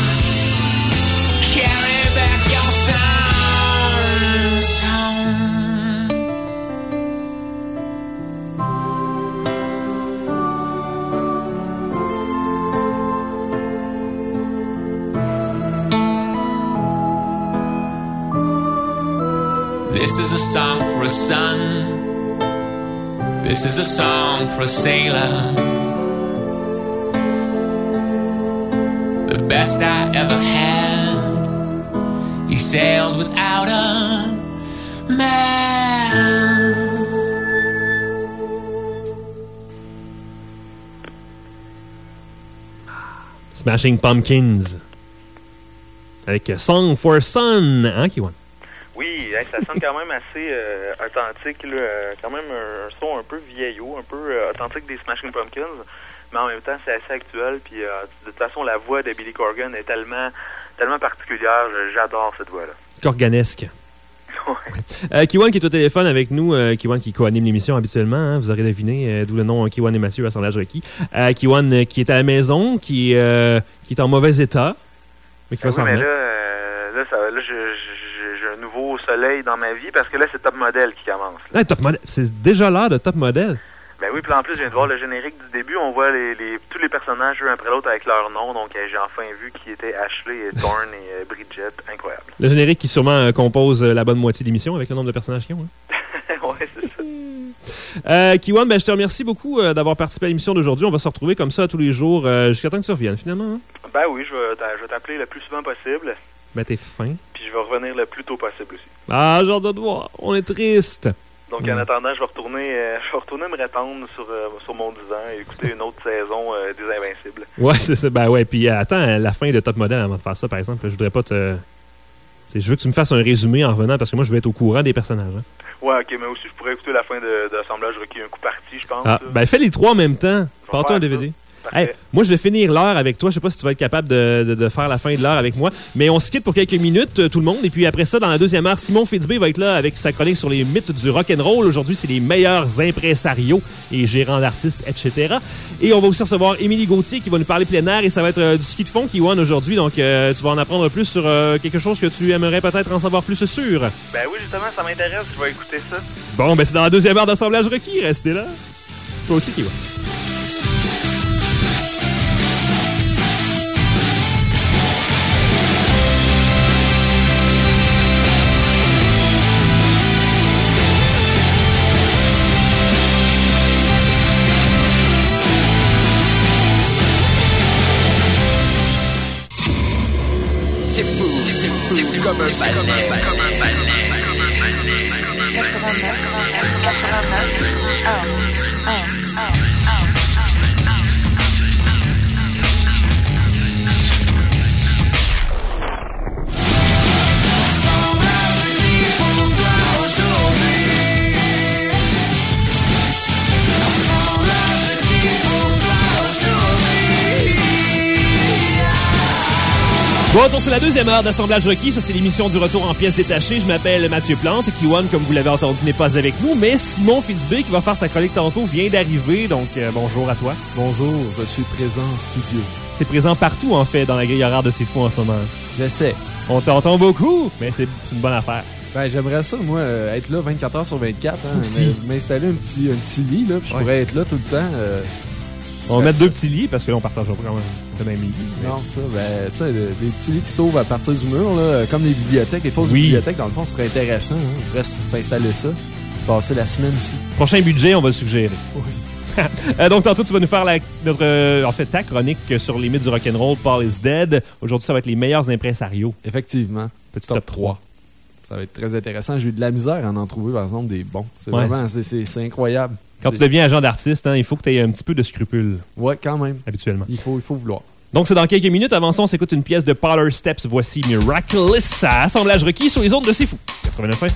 Carry back your sounds home. This is a song for a son. This is a song for a sailor. The best I ever had. He sailed without a map. Smashing Pumpkins. Avec Song for a Son. Hein, Kiwan? Oui, hey, ça sonne quand même assez euh, authentique, là, euh, quand même un, un son un peu vieillot, un peu euh, authentique des Smashing Pumpkins, mais en même temps c'est assez actuel, puis euh, de toute façon la voix de Billy Corgan est tellement, tellement particulière, j'adore cette voix-là. Corganesque. euh, Kiwan qui est au téléphone avec nous, euh, Kiwan qui co-anime l'émission habituellement, hein, vous aurez deviné, euh, d'où le nom euh, Kiwan et Mathieu, assemblage requis. Euh, Kiwan euh, qui est à la maison, qui, euh, qui est en mauvais état, mais qui va Ah s'en oui, mais remettre. là, euh, là, ça, là je, je, j'ai un nouveau soleil dans ma vie parce que là, c'est Top Model qui commence. Ah, top model. C'est déjà l'heure de Top Model. Ben oui, puis en plus, je viens de voir le générique du début. On voit les, les, tous les personnages un après l'autre avec leur nom. Donc, euh, j'ai enfin vu qui étaient Ashley, et Thorne et euh, Bridget. Incroyable. Le générique qui sûrement euh, compose euh, la bonne moitié de l'émission avec le nombre de personnages qu'ils ont. Hein? Ouais, c'est ça. Euh, Kiwan, ben, je te remercie beaucoup euh, d'avoir participé à l'émission d'aujourd'hui. On va se retrouver comme ça tous les jours euh, jusqu'à temps que tu reviennes, finalement. Hein? Ben oui, je vais, t'a- je vais t'appeler le plus souvent possible. Ben, t'es fin. Puis je vais revenir le plus tôt possible aussi. Ah, j'ai hâte de te voir. On est triste. Donc, Mm. en attendant, je vais retourner, euh, je vais retourner me répandre sur, euh, sur mon divan et écouter une autre saison euh, des Invincibles. Ouais, c'est ça. Ben ouais, puis euh, attends, la fin de Top Model avant de faire ça, par exemple, je voudrais pas te... C'est, je veux que tu me fasses un résumé en revenant parce que moi, je veux être au courant des personnages. Hein. Ouais, ok, mais aussi, je pourrais écouter la fin de, de l'assemblage requis un coup parti, je pense. Ah, là. ben fais les trois en même temps. Je vais Prends-toi un faire D V D. ça. Parfait. Hey, moi, je vais finir l'heure avec toi. Je sais pas si tu vas être capable de, de, de faire la fin de l'heure avec moi. Mais on se quitte pour quelques minutes, euh, tout le monde. Et puis après ça, dans la deuxième heure, Simon Fitzbé va être là avec sa chronique sur les mythes du rock'n'roll. Aujourd'hui, c'est les meilleurs impresarios et gérants d'artistes, et cetera. Et on va aussi recevoir Émilie Gauthier qui va nous parler plein air. Et ça va être euh, du ski de fond qui won aujourd'hui. Donc, euh, tu vas en apprendre plus sur euh, quelque chose que tu aimerais peut-être en savoir plus sur. Ben oui, justement, ça m'intéresse, je vais écouter ça. Bon, ben c'est dans la deuxième heure d'assemblage requis. Restez là. Toi aussi, Kiwan. C'est fou, c'est fou, c'est comme un balai. Bon, donc c'est la deuxième heure d'assemblage requis. Ça, c'est l'émission du retour en pièces détachées. Je m'appelle Mathieu Plante. Kiwan, comme vous l'avez entendu, n'est pas avec nous. Mais Simon Fitzbé, qui va faire sa chronique tantôt, vient d'arriver. Donc, euh, bonjour à toi. Bonjour, je suis présent en studio. T'es présent partout, en fait, dans la grille horaire de C'est Fou en ce moment. J'essaie. On t'entend beaucoup, mais c'est c'est une bonne affaire. Ben, j'aimerais ça, moi, euh, être là vingt-quatre heures sur vingt-quatre. Hein, Aussi. m'installer un petit, un petit lit, là, puis je Ouais. pourrais être là tout le temps. Euh, On va mettre deux petits lits parce que là, on partagera pas quand même le même lit. mais- Non, ça, ben, tu sais, des, des petits lits qui s'ouvrent à partir du mur, là, comme les bibliothèques, les fausses Oui. bibliothèques, dans le fond, ce serait intéressant. Hein, on pourrait s'installer ça, passer la semaine ici. Prochain budget, on va le suggérer. Euh, donc, tantôt, tu vas nous faire la, notre, euh, en fait, ta chronique sur les mythes du rock'n'roll, Paul is Dead. Aujourd'hui, ça va être les meilleurs impresarios. Effectivement. Petit Top top trois. Ça va être très intéressant. J'ai eu de la misère à en trouver, par exemple, des bons. C'est Ouais. vraiment, c'est, c'est, c'est incroyable. Quand C'est- tu deviens agent d'artiste, hein, il faut que tu aies un petit peu de scrupules, Ouais, quand même. habituellement. Il faut, il faut vouloir. Donc, c'est dans quelques minutes. Avant ça, on s'écoute une pièce de Parlor Steps. Voici Miraculous à assemblage requis sur les ondes de C'est Fou. quatre-vingt-neuf F M.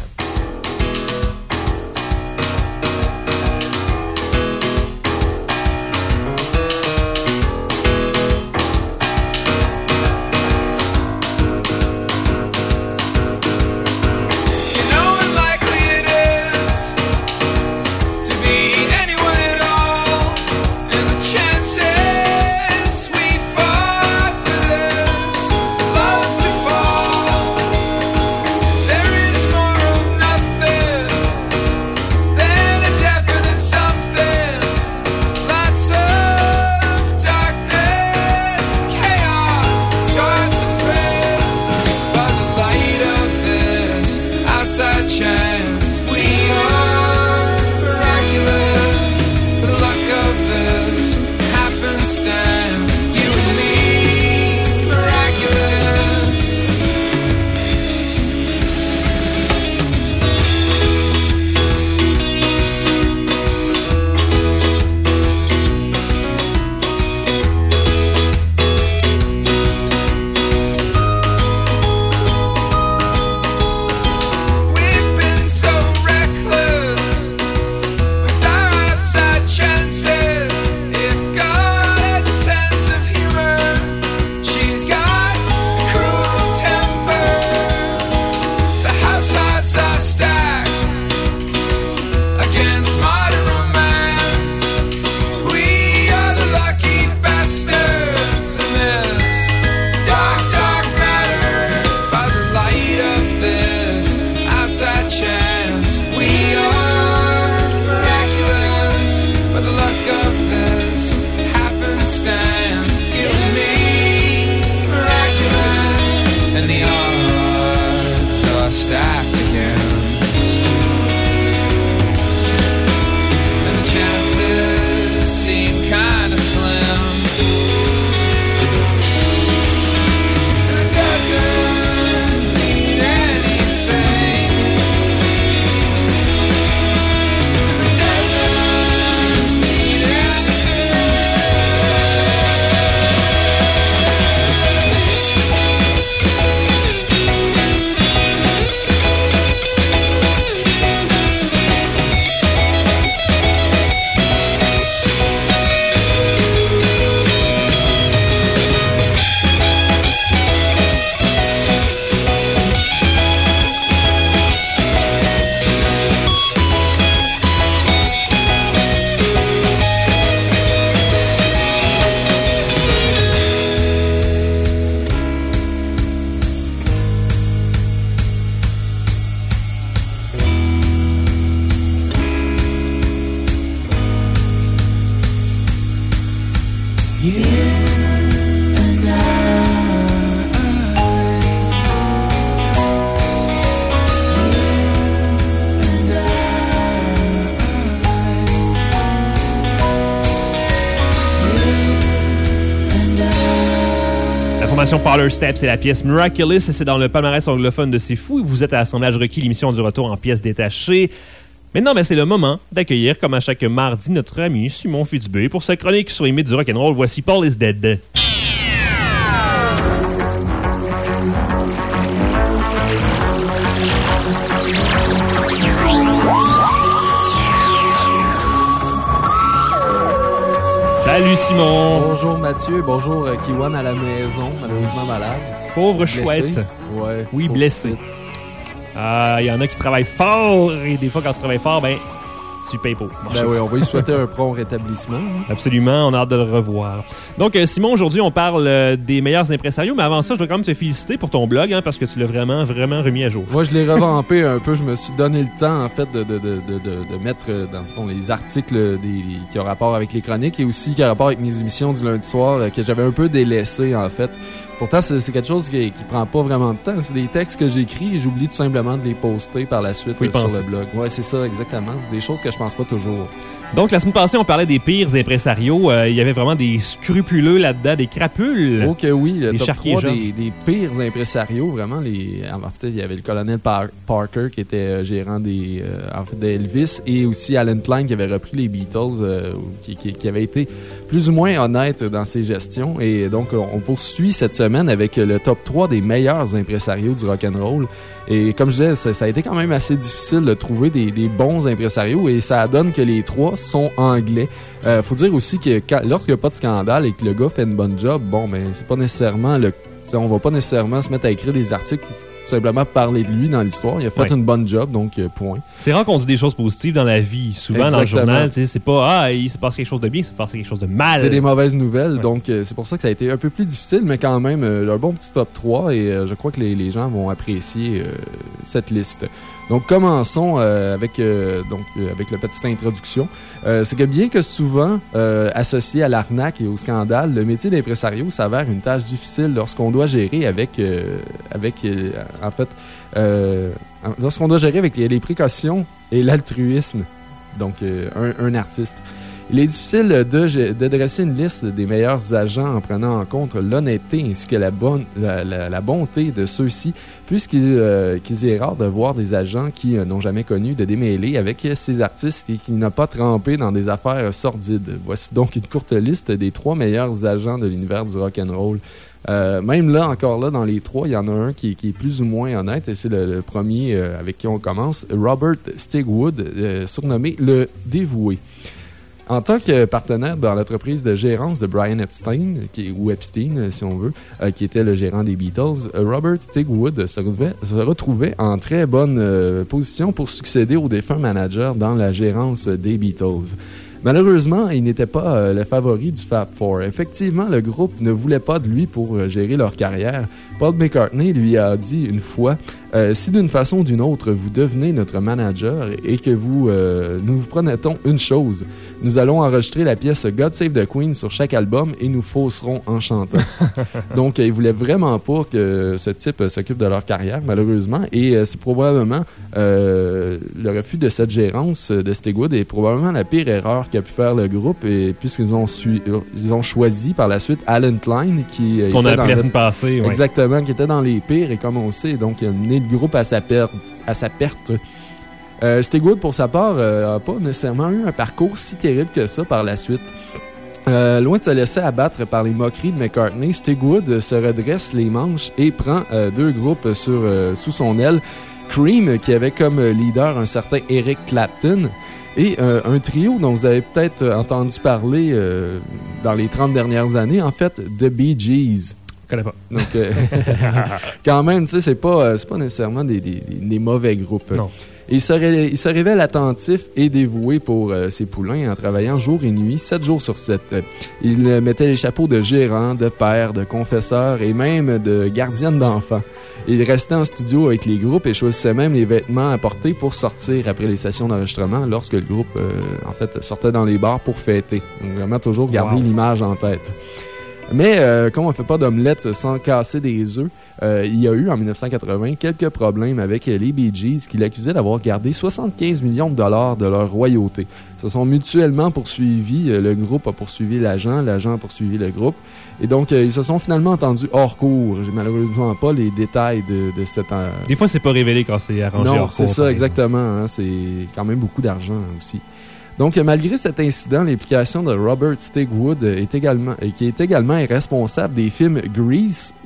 You know, unlikely it is to be anyone at all, and the chances we fought for this love to fall. There is more of nothing than a definite something. Lots of darkness, chaos, starts and fades. By the light of this outside chance, we are miraculous. For the luck of this happenstance, you and me, miraculous. We've been so reckless with our outside chances. If God has a sense of humor, she's got a cruel temper. The house odds are stacked against modern romance. We are the lucky bastards in this dark, dark matter. By the light of this outside chance, we are miraculous. By the luck of this happenstance, you and me, miraculous. And the odds are stacked against, and the chances seem kinda slim. And it doesn't mean anything. And it doesn't mean anything. La formation Parlor Steps et la pièce Miraculous, c'est dans le palmarès anglophone de C'est Fou. Vous êtes à Assemblage requis, l'émission du retour en pièces détachées. Maintenant, ben, c'est le moment d'accueillir, comme à chaque mardi, notre ami Simon Fitzbé pour sa chronique sur les mythes du rock'n'roll. Voici Paul is Dead. Salut Simon! Bonjour Mathieu, bonjour euh, Kiwan à la maison, malheureusement malade. Pauvre Blessé. chouette. Ouais. Oui, pauvre blessé. petite. Ah, il y en a qui travaillent fort et des fois, quand tu travailles fort, ben, tu payes pour. Ben oui, on va lui souhaiter un prompt rétablissement. Absolument, on a hâte de le revoir. Donc, euh, Simon, aujourd'hui, on parle euh, des meilleurs impresarios, mais avant ça, je dois quand même te féliciter pour ton blog, hein, parce que tu l'as vraiment, vraiment remis à jour. Moi, je l'ai revampé un peu. Je me suis donné le temps, en fait, de, de, de, de, de mettre, dans le fond, les articles des, qui ont rapport avec les chroniques et aussi qui ont rapport avec mes émissions du lundi soir, euh, que j'avais un peu délaissé, en fait. Pourtant, c'est, c'est quelque chose qui, qui prend pas vraiment de temps. C'est des textes que j'écris et j'oublie tout simplement de les poster par la suite euh, sur le blog. Ouais, c'est ça, exactement. Des choses que je pense pas toujours. Donc, la semaine passée, on parlait des pires impresarios. Euh, il y avait vraiment des scrupuleux là-dedans, des crapules. Oh que oui, le des top Chartier trois Georges. des, des pires impresarios, vraiment. Les, en fait, il y avait le colonel Par- Parker qui était euh, gérant des, euh, en fait, d'Elvis et aussi Alan Klein qui avait repris les Beatles, euh, qui, qui, qui avait été plus ou moins honnête dans ses gestions. Et donc, on poursuit cette semaine avec le top trois des meilleurs impresarios du rock'n'roll. Et comme je disais, ça, ça a été quand même assez difficile de trouver des, des bons impresarios et ça donne que les trois sont anglais. Euh, faut dire aussi que quand, lorsqu'il n'y a pas de scandale et que le gars fait une bonne job, bon, mais c'est pas nécessairement le, on va pas nécessairement se mettre à écrire des articles, tout simplement parler de lui dans l'histoire. Il a fait ouais. une bonne job, donc euh, point. C'est rare qu'on dise des choses positives dans la vie. Souvent, Exactement. dans le journal, tu sais, c'est pas « Ah, il s'est passé quelque chose de bien », c'est passé quelque chose de mal. C'est des mauvaises nouvelles, ouais. donc euh, c'est pour ça que ça a été un peu plus difficile, mais quand même, euh, un bon petit top trois, et euh, je crois que les, les gens vont apprécier euh, cette liste. Donc, commençons euh, avec, euh, donc, euh, avec la petite introduction. Euh, c'est que bien que souvent euh, associé à l'arnaque et au scandale, le métier d'impresario s'avère une tâche difficile lorsqu'on doit gérer avec, euh, avec euh, en fait, euh, lorsqu'on doit gérer avec les, les précautions et l'altruisme, donc euh, un, un artiste. Il est difficile de, de dresser une liste des meilleurs agents en prenant en compte l'honnêteté ainsi que la, bonne, la, la, la bonté de ceux-ci, puisqu'il euh, qu'il est rare de voir des agents qui euh, n'ont jamais connu de démêler avec ces artistes et qui n'ont pas trempé dans des affaires sordides. Voici donc une courte liste des trois meilleurs agents de l'univers du rock'n'roll. Euh, même là, encore là, dans les trois, il y en a un qui, qui est plus ou moins honnête, et c'est le, le premier euh, avec qui on commence, Robert Stigwood, euh, surnommé le Dévoué. En tant que partenaire dans l'entreprise de gérance de Brian Epstein, qui, ou Epstein si on veut, euh, qui était le gérant des Beatles, Robert Stigwood se retrouvait, se retrouvait en très bonne euh, position pour succéder au défunt manager dans la gérance des Beatles. Malheureusement, il n'était pas euh, le favori du Fab Four. Effectivement, le groupe ne voulait pas de lui pour euh, gérer leur carrière. Paul McCartney lui a dit une fois euh, « Si d'une façon ou d'une autre, vous devenez notre manager et que vous, euh, nous vous promettons une chose, nous allons enregistrer la pièce God Save the Queen sur chaque album et nous fausserons en chantant. » Donc, euh, ils voulaient vraiment pas que ce type euh, s'occupe de leur carrière, malheureusement. Et euh, c'est probablement euh, le refus de cette gérance de Stigwood est probablement la pire erreur qu'a pu faire le groupe, et puisqu'ils ont, su, ils ont choisi par la suite Alan Klein, qui euh, qu'on a appris la le... semaine passée. Ouais. Exactement, qui était dans les pires, et comme on sait, donc il a mené le groupe à sa perte. À sa perte. Euh, Stigwood, pour sa part, n'a euh, pas nécessairement eu un parcours si terrible que ça par la suite. Euh, loin de se laisser abattre par les moqueries de McCartney, Stigwood se redresse les manches et prend euh, deux groupes sur, euh, sous son aile. Cream, qui avait comme leader un certain Eric Clapton, et euh, un trio dont vous avez peut-être entendu parler euh, dans les trente dernières années, en fait, The Bee Gees. Je connais pas. Donc, euh, quand même, tu sais, c'est pas, c'est pas nécessairement des, des, des mauvais groupes. Non. Et il se, ré, il se révèle attentif et dévoué pour euh, ses poulains en travaillant jour et nuit, sept jours sur sept. Il euh, mettait les chapeaux de gérant, de père, de confesseur et même de gardienne d'enfants. Il restait en studio avec les groupes et choisissait même les vêtements à porter pour sortir après les sessions d'enregistrement lorsque le groupe, euh, en fait, sortait dans les bars pour fêter. Donc, vraiment toujours garder wow. l'image en tête. Mais euh, comme on ne fait pas d'omelette sans casser des œufs, euh, il y a eu en dix-neuf cent quatre-vingts quelques problèmes avec les Bee Gees qui l'accusaient d'avoir gardé soixante-quinze millions de dollars de leur royauté. Ils se sont mutuellement poursuivis, le groupe a poursuivi l'agent, l'agent a poursuivi le groupe, et donc euh, ils se sont finalement entendus hors cours. J'ai malheureusement pas les détails de, de cette... Euh... Des fois, c'est pas révélé quand c'est arrangé non, hors cours. Non, c'est ça, exactement. Hein, c'est quand même beaucoup d'argent aussi. Donc, malgré cet incident, l'implication de Robert Stigwood est également, qui est également responsable des films Grease,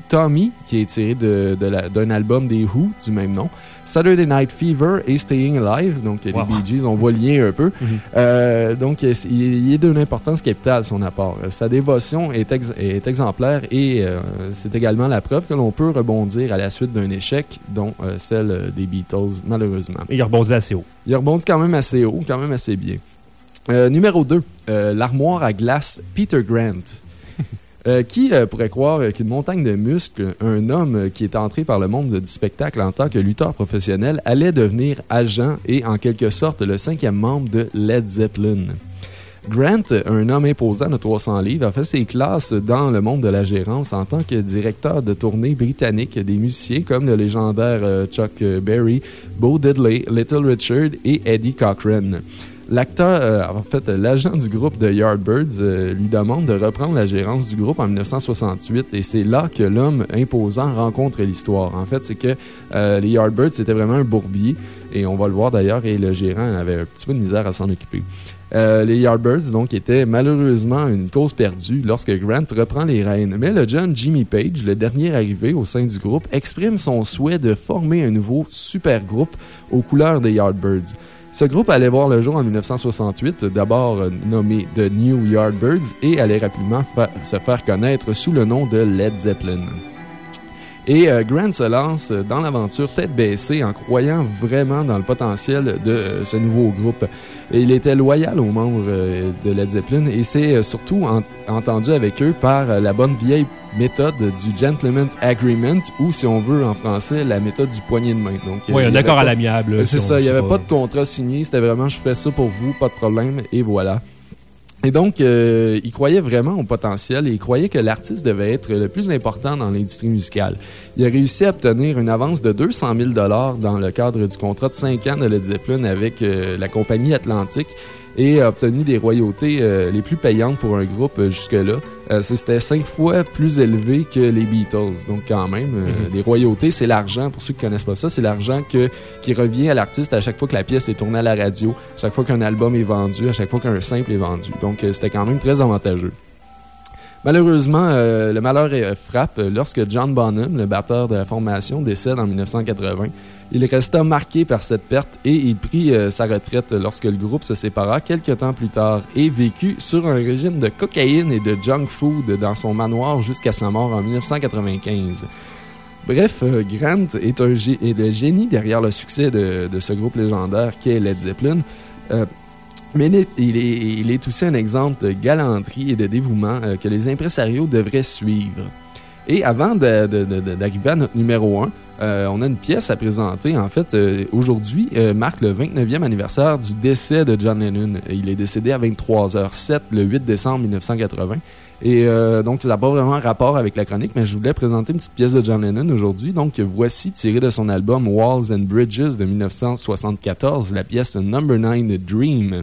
Tommy, qui est tiré de, de la, d'un album des Who du même nom, Saturday Night Fever et Staying Alive, donc wow. les Bee Gees, on voit le lien un peu. Mm-hmm. Euh, donc, il, il est d'une importance capitale, son apport. Sa dévotion est, ex, est exemplaire et euh, c'est également la preuve que l'on peut rebondir à la suite d'un échec, dont euh, celle des Beatles, malheureusement. Et il rebondit assez haut. Il rebondit quand même assez haut, quand même assez bien. Euh, numéro deux, euh, l'armoire à glace Peter Grant. Euh, qui euh, pourrait croire qu'une montagne de muscles, un homme euh, qui est entré par le monde du spectacle en tant que lutteur professionnel, allait devenir agent et en quelque sorte le cinquième membre de Led Zeppelin. Grant, un homme imposant de trois cents livres, a fait ses classes dans le monde de la gérance en tant que directeur de tournée britannique des musiciens comme le légendaire euh, Chuck Berry, Bo Diddley, Little Richard et Eddie Cochran. L'acteur, euh, en fait, l'agent du groupe de Yardbirds euh, lui demande de reprendre la gérance du groupe en dix-neuf cent soixante-huit et c'est là que l'homme imposant rencontre l'histoire. En fait, c'est que euh, les Yardbirds, c'était vraiment un bourbier et on va le voir d'ailleurs et le gérant avait un petit peu de misère à s'en occuper. Euh, les Yardbirds, donc, étaient malheureusement une cause perdue lorsque Grant reprend les rênes. Mais le jeune Jimmy Page, le dernier arrivé au sein du groupe, exprime son souhait de former un nouveau super groupe aux couleurs des Yardbirds. Ce groupe allait voir le jour en dix-neuf cent soixante-huit, d'abord nommé The New Yardbirds, et allait rapidement fa- se faire connaître sous le nom de Led Zeppelin. Et euh, Grant se lance dans l'aventure tête baissée en croyant vraiment dans le potentiel de euh, ce nouveau groupe. Et il était loyal aux membres euh, de Led Zeppelin et s'est euh, surtout en- entendu avec eux par euh, la bonne vieille méthode du Gentleman's Agreement ou, si on veut en français, la méthode du poignet de main. Donc, oui, un accord pas, à l'amiable. C'est si ça, il n'y avait pas. pas de contrat signé, c'était vraiment « je fais ça pour vous, pas de problème » et voilà. Et donc, euh, il croyait vraiment au potentiel et il croyait que l'artiste devait être le plus important dans l'industrie musicale. Il a réussi à obtenir une avance de deux cent mille dollars dans le cadre du contrat de cinq ans de Led Zeppelin avec euh, la compagnie Atlantic et a obtenu des royautés euh, les plus payantes pour un groupe euh, jusque-là. Euh, c'était cinq fois plus élevé que les Beatles. Donc quand même, euh, mm-hmm. les royautés, c'est l'argent. Pour ceux qui ne connaissent pas ça, c'est l'argent que, qui revient à l'artiste à chaque fois que la pièce est tournée à la radio, à chaque fois qu'un album est vendu, à chaque fois qu'un simple est vendu. Donc euh, c'était quand même très avantageux. Malheureusement, euh, le malheur euh, frappe lorsque John Bonham, le batteur de la formation, décède en dix-neuf cent quatre-vingts. Il resta marqué par cette perte et il prit euh, sa retraite lorsque le groupe se sépara quelques temps plus tard et vécut sur un régime de cocaïne et de junk food dans son manoir jusqu'à sa mort en dix-neuf cent quatre-vingt-quinze. Bref, euh, Grant est, un gé- est le génie derrière le succès de, de ce groupe légendaire qu'est Led Zeppelin. Euh, Mais il est, il, est, il est aussi un exemple de galanterie et de dévouement euh, que les impresarios devraient suivre. Et avant de, de, de, d'arriver à notre numéro un, euh, on a une pièce à présenter. En fait, euh, aujourd'hui euh, marque le vingt-neuvième anniversaire du décès de John Lennon. Il est décédé à vingt-trois heures zéro sept le huit décembre dix-neuf cent quatre-vingts. Et euh, donc, ça n'a pas vraiment rapport avec la chronique, mais je voulais présenter une petite pièce de John Lennon aujourd'hui. Donc, voici, tirée de son album Walls and Bridges de dix-neuf cent soixante-quatorze, la pièce Number nine Dream.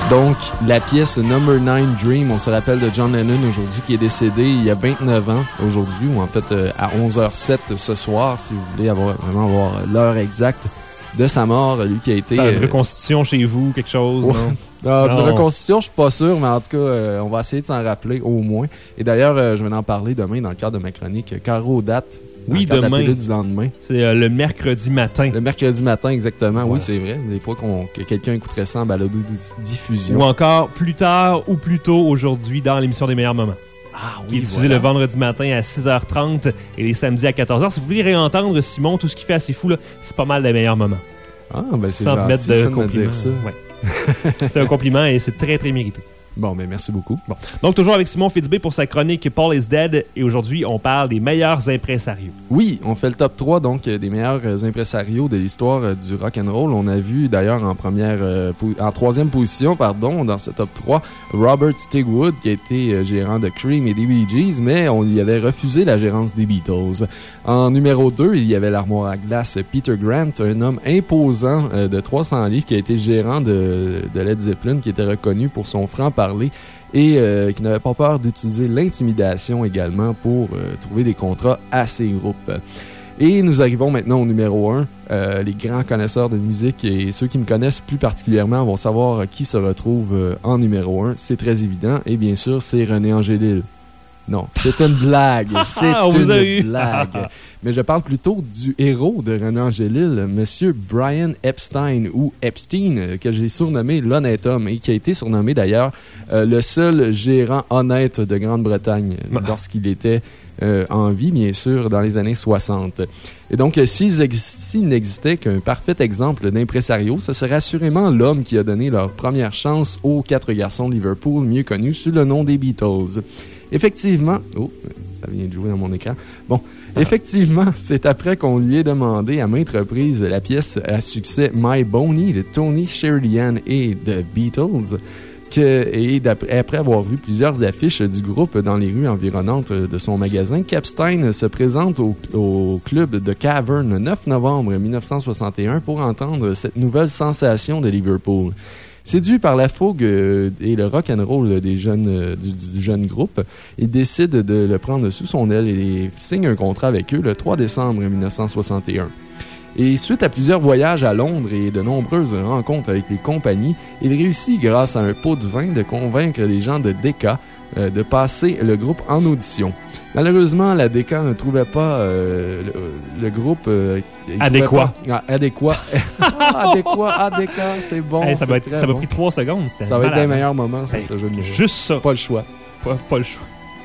Donc, la pièce Number nine Dream, on se rappelle de John Lennon aujourd'hui, qui est décédé il y a vingt-neuf ans aujourd'hui, ou en fait euh, à onze heures zéro sept ce soir, si vous voulez avoir, vraiment avoir l'heure exacte de sa mort. Lui qui a été... Faire une euh, reconstitution chez vous, quelque chose, ouais. non? Euh, Non. Une reconstitution, je suis pas sûr, mais en tout cas, euh, on va essayer de s'en rappeler au moins. Et d'ailleurs, euh, je vais en parler demain dans le cadre de ma chronique Caro date. Oui, dans le cadre de la demain. pilule du lendemain. C'est euh, le mercredi matin. Le mercredi matin, exactement. Voilà. Oui, c'est vrai. Des fois qu'on, que quelqu'un écouterait ça en balado-diffusion. Ou encore plus tard ou plus tôt aujourd'hui dans l'émission des meilleurs moments. Ah Qui est diffusée le vendredi matin à six heures trente et les samedis à quatorze heures. Si vous voulez réentendre Simon, tout ce qu'il fait assez fou, là, c'est pas mal des meilleurs moments. Ah, ben c'est Sans gentil mettre de ça de me compliments. dire ça. Ouais. C'est un compliment et c'est très, très mérité. Bon, ben merci beaucoup. Bon. Donc, toujours avec Simon Fitzbé pour sa chronique Paul is Dead. Et aujourd'hui, on parle des meilleurs impresarios. Oui, on fait le top trois donc euh, des meilleurs euh, impresarios de l'histoire euh, du rock'n'roll. On a vu d'ailleurs en première, euh, po- en troisième position, pardon, dans ce top trois, Robert Stigwood, qui a été euh, gérant de Cream et des Bee Gees, mais on lui avait refusé la gérance des Beatles. En numéro deux, il y avait l'armoire à glace Peter Grant, un homme imposant euh, de trois cents livres qui a été gérant de, de Led Zeppelin, qui était reconnu pour son franc-parler et euh, qui n'avait pas peur d'utiliser l'intimidation également pour euh, trouver des contrats à ses groupes. Et nous arrivons maintenant au numéro un. Euh, les grands connaisseurs de musique et ceux qui me connaissent plus particulièrement vont savoir qui se retrouve euh, en numéro un. C'est très évident. Et bien sûr, c'est René Angélil. Non, c'est une blague. C'est On vous a eu. une blague. Mais je parle plutôt du héros de René Angélil, Monsieur Brian Epstein, ou Epstein, que j'ai surnommé l'honnête homme, et qui a été surnommé d'ailleurs euh, le seul gérant honnête de Grande-Bretagne lorsqu'il était euh, en vie, bien sûr, dans les années soixante. Et donc, s'il ex- s'il n'existait qu'un parfait exemple d'impresario, ce serait assurément l'homme qui a donné leur première chance aux quatre garçons de Liverpool, mieux connus sous le nom des Beatles. Effectivement... Oh, ça vient de jouer dans mon écran. Bon, effectivement, c'est après qu'on lui ait demandé à maintes reprises la pièce à succès My Boney de Tony Sheridan et The Beatles, que, et après avoir vu plusieurs affiches du groupe dans les rues environnantes de son magasin, qu'Epstein se présente au, au club de Cavern le neuf novembre mille neuf cent soixante et un pour entendre cette nouvelle sensation de Liverpool. Séduit par la fougue euh, et le rock'n'roll des jeunes, euh, du, du jeune groupe, il décide de le prendre sous son aile et signe un contrat avec eux le trois décembre mille neuf cent soixante et un. Et suite à plusieurs voyages à Londres et de nombreuses rencontres avec les compagnies, il réussit, grâce à un pot de vin, de convaincre les gens de Decca euh, de passer le groupe en audition. Malheureusement, la Decca ne trouvait pas euh, le, le groupe euh, adéquat. Pas, ah, adéquat. adéquat, adéquat, c'est bon. Hey, ça c'est m'a être- très ça m'a bon. pris trois secondes. Ça va être des meilleurs moments, ça, Hey, ce jeu de mots. Juste ça. Pas le choix. Pas, pas le choix.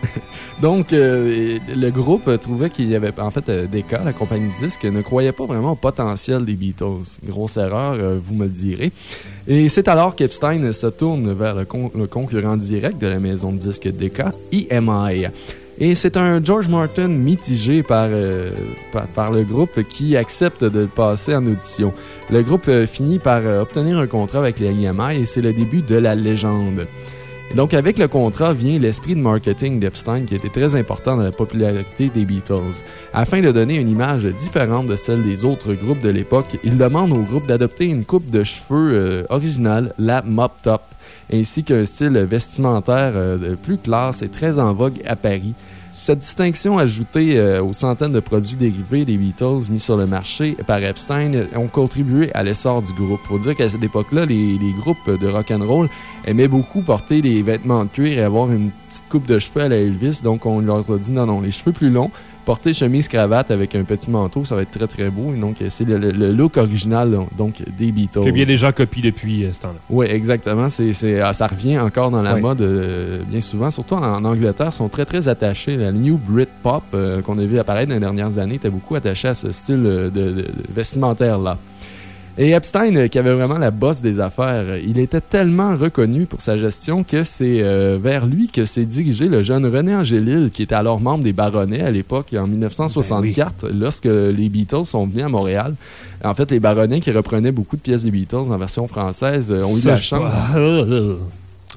Donc, euh, le groupe trouvait qu'il y avait... En fait, euh, Decca, la compagnie de disques, ne croyait pas vraiment au potentiel des Beatles. Grosse erreur, euh, vous me le direz. Et c'est alors qu'Epstein se tourne vers le, con- le concurrent direct de la maison de disques Decca, E M I. Et c'est un George Martin mitigé par, euh, par, par le groupe qui accepte de le passer en audition. Le groupe euh, finit par euh, obtenir un contrat avec les E M I et c'est le début de la légende. Et donc, avec le contrat vient l'esprit de marketing d'Epstein qui était très important dans la popularité des Beatles. Afin de donner une image différente de celle des autres groupes de l'époque, il demande au groupe d'adopter une coupe de cheveux euh, originale, la Mop Top, ainsi qu'un style vestimentaire euh, plus classe et très en vogue à Paris. Cette distinction ajoutée euh, aux centaines de produits dérivés des Beatles mis sur le marché par Epstein ont contribué à l'essor du groupe. Il faut dire qu'à cette époque-là, les, les groupes de rock'n'roll aimaient beaucoup porter des vêtements de cuir et avoir une petite coupe de cheveux à la Elvis. Donc, on leur a dit non, non, les cheveux plus longs, porter chemise cravate avec un petit manteau, ça va être très très beau. Donc, c'est le, le look original donc, des Beatles. Que bien des gens copient depuis euh, ce temps-là. Oui, exactement. C'est, c'est, ça revient encore dans la ouais. mode euh, bien souvent. Surtout en, en Angleterre, ils sont très très attachés. La New Britpop euh, qu'on a vu apparaître dans les dernières années était beaucoup attachée à ce style de, de, de vestimentaire-là. Et Epstein, euh, qui avait vraiment la bosse des affaires, euh, il était tellement reconnu pour sa gestion que c'est euh, vers lui que s'est dirigé le jeune René Angélil, qui était alors membre des Baronnets à l'époque, en dix-neuf cent soixante-quatre, ben oui. Lorsque les Beatles sont venus à Montréal. En fait, les Baronnets, qui reprenaient beaucoup de pièces des Beatles en version française, euh, ont eu Ça, la chance...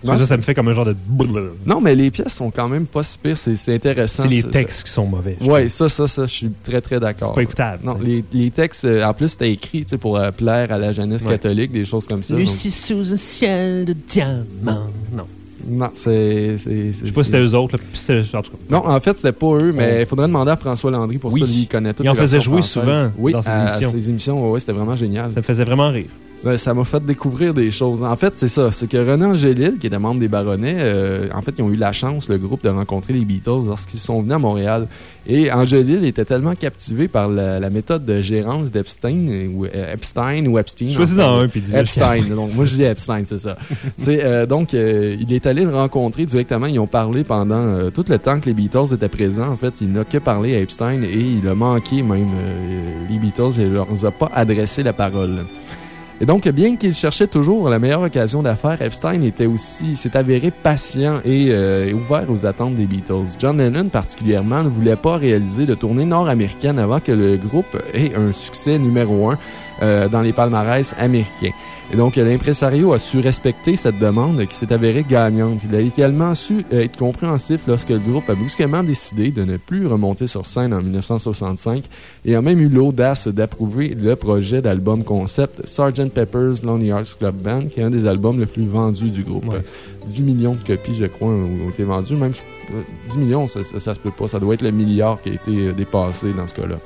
Ça, Non, ça, c'est- ça me fait comme un genre de... Non, mais les pièces sont quand même pas si pires. C'est c'est intéressant. C'est les Ça- textes qui sont mauvais. je Oui, trouve. ça, ça, ça, je suis très, très d'accord. C'est pas écoutable. Non, t'sais. les, les textes, euh, en plus, c'était écrit tu sais, pour euh, plaire à la jeunesse Ouais. catholique, des choses comme ça. donc- Lucie sous un ciel de diamant. Non. Non, c'est. c'est- Je sais pas si c'était eux autres. Là, puis c'était- en tout cas. Non, en fait, c'était pas eux, mais Ouais. il faudrait demander à François Landry pour Oui. ça. Lui, il connaît toutes Il en les faisait versions jouer françaises. souvent oui, dans ses à- émissions. À ses émissions, ouais, c'était vraiment génial. Ça me faisait vraiment rire. Ça ça m'a fait découvrir des choses. En fait, c'est ça. C'est que René Angélil, qui était membre des Baronnets, euh, en fait, ils ont eu la chance, le groupe, de rencontrer les Beatles lorsqu'ils sont venus à Montréal. Et Angélil était tellement captivé par la, la méthode de gérance d'Epstein, ou euh, Epstein ou Epstein. Choisis-en fait. un, puis dis Epstein. Donc, moi, je dis Epstein, c'est ça. c'est, euh, donc, euh, il est allé le rencontrer directement. Ils ont parlé pendant euh, tout le temps que les Beatles étaient présents. En fait, il n'a que parlé à Epstein et il a manqué même euh, les Beatles. Il ne leur a pas adressé la parole. Et donc, bien qu'il cherchait toujours la meilleure occasion d'affaires, Epstein était aussi, s'est avéré patient et euh, ouvert aux attentes des Beatles. John Lennon, particulièrement, ne voulait pas réaliser de tournée nord-américaine avant que le groupe ait un succès numéro un euh, dans les palmarès américains. Et donc, l'impresario a su respecter cette demande qui s'est avérée gagnante. Il a également su euh, être compréhensif lorsque le groupe a brusquement décidé de ne plus remonter sur scène en dix-neuf cent soixante-cinq et a même eu l'audace d'approuver le projet d'album concept sergeant Pepper's Lonely Hearts Club Band, qui est un des albums les plus vendus du groupe. Ouais. dix millions de copies, je crois, ont été vendues. Même euh, dix millions, ça, ça, ça se peut pas. Ça doit être le milliard qui a été euh, dépassé dans ce cas-là.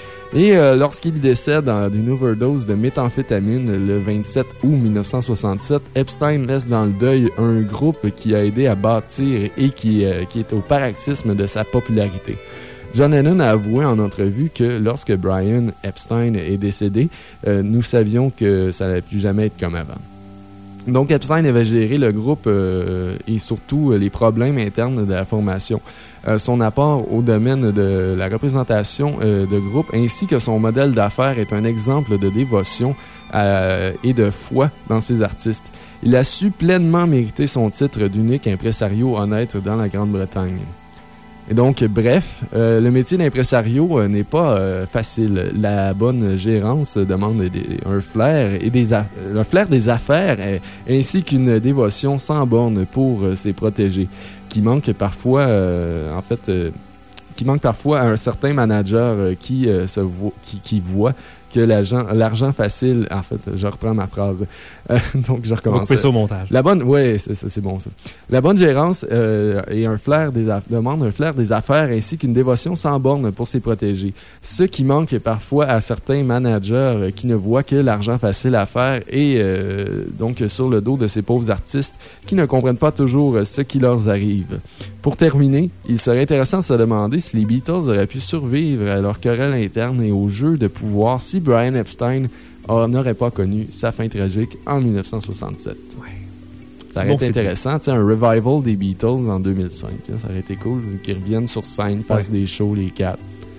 Et euh, lorsqu'il décède en- d'une overdose de méthamphétamine le vingt-sept août mille neuf cent soixante-sept, Epstein laisse dans le deuil un groupe qui a aidé à bâtir et qui, euh, qui est au paroxysme de sa popularité. John Lennon a avoué en entrevue que lorsque Brian Epstein est décédé, euh, nous savions que ça n'allait plus jamais être comme avant. Donc, Epstein avait géré le groupe euh, et surtout euh, les problèmes internes de la formation. Euh, son apport au domaine de la représentation euh, de groupe ainsi que son modèle d'affaires est un exemple de dévotion euh, et de foi dans ses artistes. Il a su pleinement mériter son titre d'unique impresario honnête dans la Grande-Bretagne. Et donc, bref, euh, le métier d'impresario euh, n'est pas euh, facile. La bonne gérance demande des, un flair et des aff- un flair des affaires euh, ainsi qu'une dévotion sans borne pour euh, ses protégés, qui manque parfois, euh, en fait, euh, qui manque parfois à un certain manager euh, qui euh, se vo- qui, qui voit que l'argent, l'argent facile, en fait, je reprends ma phrase, euh, donc je On va recommence. couper ça au montage. La bonne, ouais, c'est, c'est, c'est bon ça. La bonne gérance euh, et un flair des aff- demande un flair des affaires ainsi qu'une dévotion sans borne pour ses protégés. Ce qui manque parfois à certains managers euh, qui ne voient que l'argent facile à faire et euh, donc sur le dos de ces pauvres artistes qui ne comprennent pas toujours ce qui leur arrive. Pour terminer, il serait intéressant de se demander si les Beatles auraient pu survivre à leur querelle interne et au jeu de pouvoir si Brian Epstein euh, n'aurait pas connu sa fin tragique en dix-neuf cent soixante-sept. Ouais. Ça aurait bon été film. intéressant, tu sais, un revival des Beatles en deux mille cinq. Hein, ça aurait été cool qu'ils reviennent sur scène, fassent Ouais. des shows, les quatre.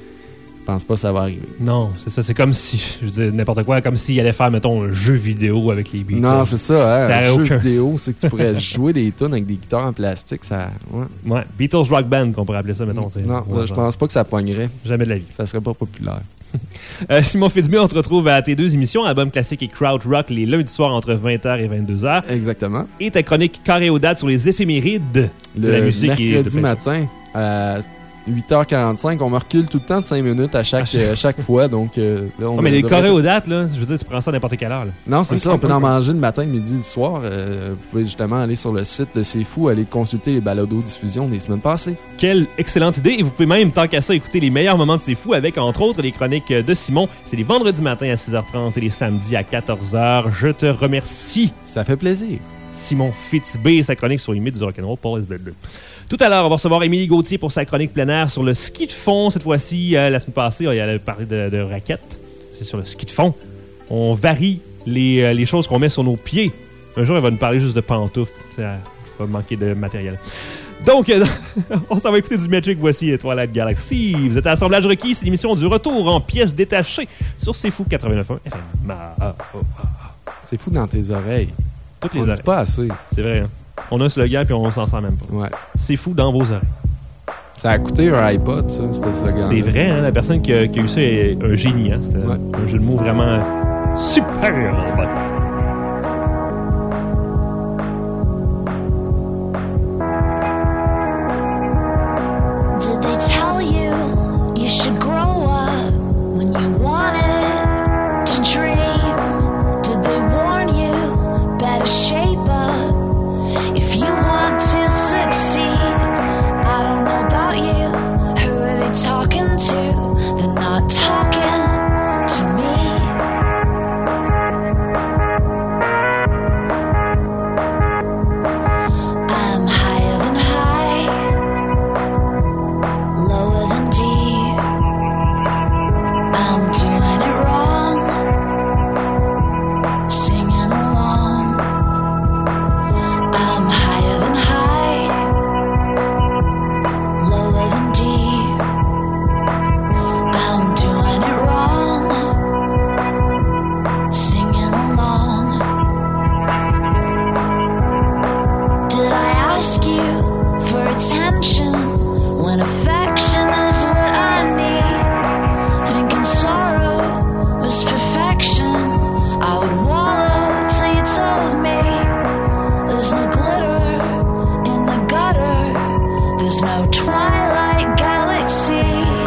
Je pense pas que ça va arriver. Non, c'est ça. C'est comme si, je veux dire, n'importe quoi, comme s'il allait faire, mettons, un jeu vidéo avec les Beatles. Non, c'est ça, hein, Ça un aurait jeu aucun vidéo, c'est que tu pourrais jouer des tunes avec des guitares en plastique, ça... Ouais. Ouais, Beatles Rock Band, qu'on pourrait appeler ça, mettons. c'est- Non, ouais, je ouais. pense pas que ça pognerait. Jamais de la vie. Ça serait pas populaire. Euh, Simon Fitzbé, on te retrouve à tes deux émissions, Album Classique et Crowd Rock, les lundis soirs entre vingt heures et vingt-deux heures. Exactement. Et ta chronique Carré aux dates sur les éphémérides de Le la musique. et de mercredi plein de matin à huit heures quarante-cinq, on me recule tout le temps de cinq minutes à chaque, À chaque- euh, chaque fois. Donc, euh, là, on Ah, mais les devrait- carrés aux dates, là, je veux dire, tu prends ça à n'importe quelle heure. Là. Non, c'est On- ça, on on peut peut- en manger le matin, le midi, le soir. Euh, vous pouvez justement aller sur le site de C'est Fou, aller consulter les balados-diffusions des semaines passées. Quelle excellente idée. Et vous pouvez même, tant qu'à ça, écouter les meilleurs moments de C'est Fou avec, entre autres, les chroniques de Simon. C'est les vendredis matins à six heures trente et les samedis à quatorze heures. Je te remercie. Ça fait plaisir. Simon Fitzbé et sa chronique sur les mythes du rock'n'roll. Paul is dead. Tout à l'heure, on va recevoir Émilie Gauthier pour sa chronique plein air sur le ski de fond. Cette fois-ci, euh, la semaine passée, elle a parlé de, de raquettes. C'est sur le ski de fond. On varie les, euh, les choses qu'on met sur nos pieds. Un jour, elle va nous parler juste de pantoufles. Ça va manquer de matériel. Donc, euh, on s'en va écouter du Magic. Voici Twilight Galaxy. Vous êtes à Assemblage requis. C'est l'émission du retour en pièces détachées sur C'est Fou quatre-vingt-neuf point un F M. Ah, ah, ah, ah. C'est fou dans tes oreilles. Toutes les On oreilles. dit pas assez. C'est vrai, hein? On a un slogan puis on s'en sent même pas. Ouais. C'est fou dans vos oreilles. Ça a coûté un iPod, ça, c'était ce slogan. C'est vrai, hein? La personne qui a, qui a eu ça est un génie. Hein? C'était Ouais. un jeu de mots vraiment super. ask you for attention when affection is what I need. Thinking sorrow was perfection, I would wallow till you told me there's no glitter in the gutter, there's no twilight galaxy.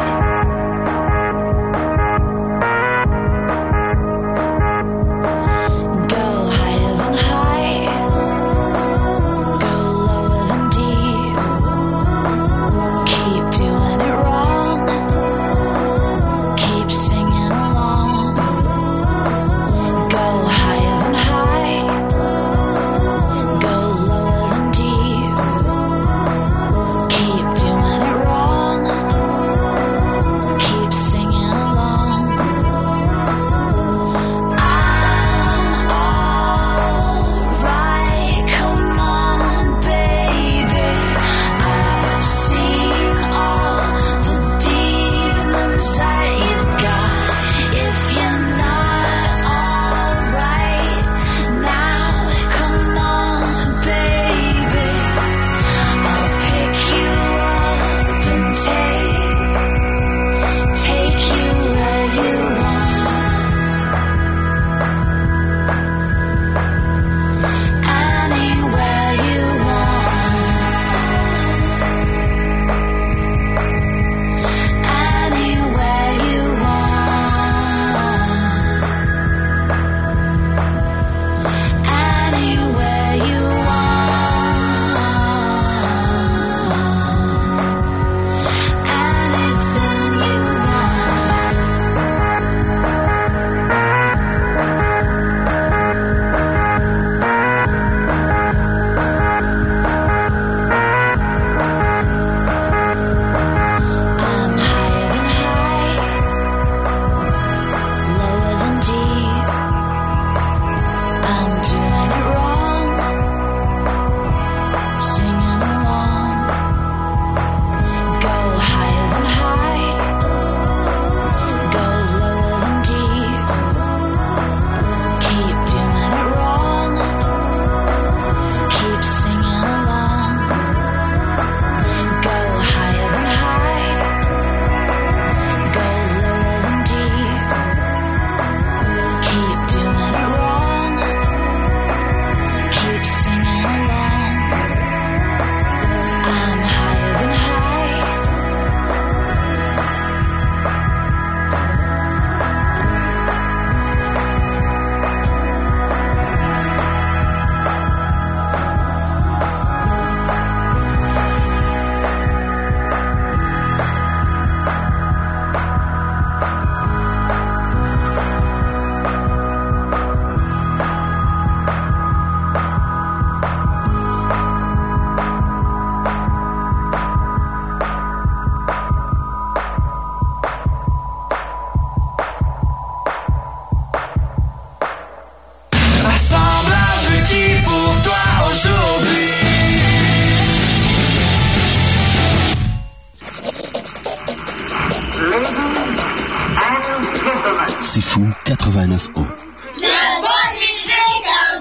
C'est fou, quatre-vingt-neuf ans. La bonne musique en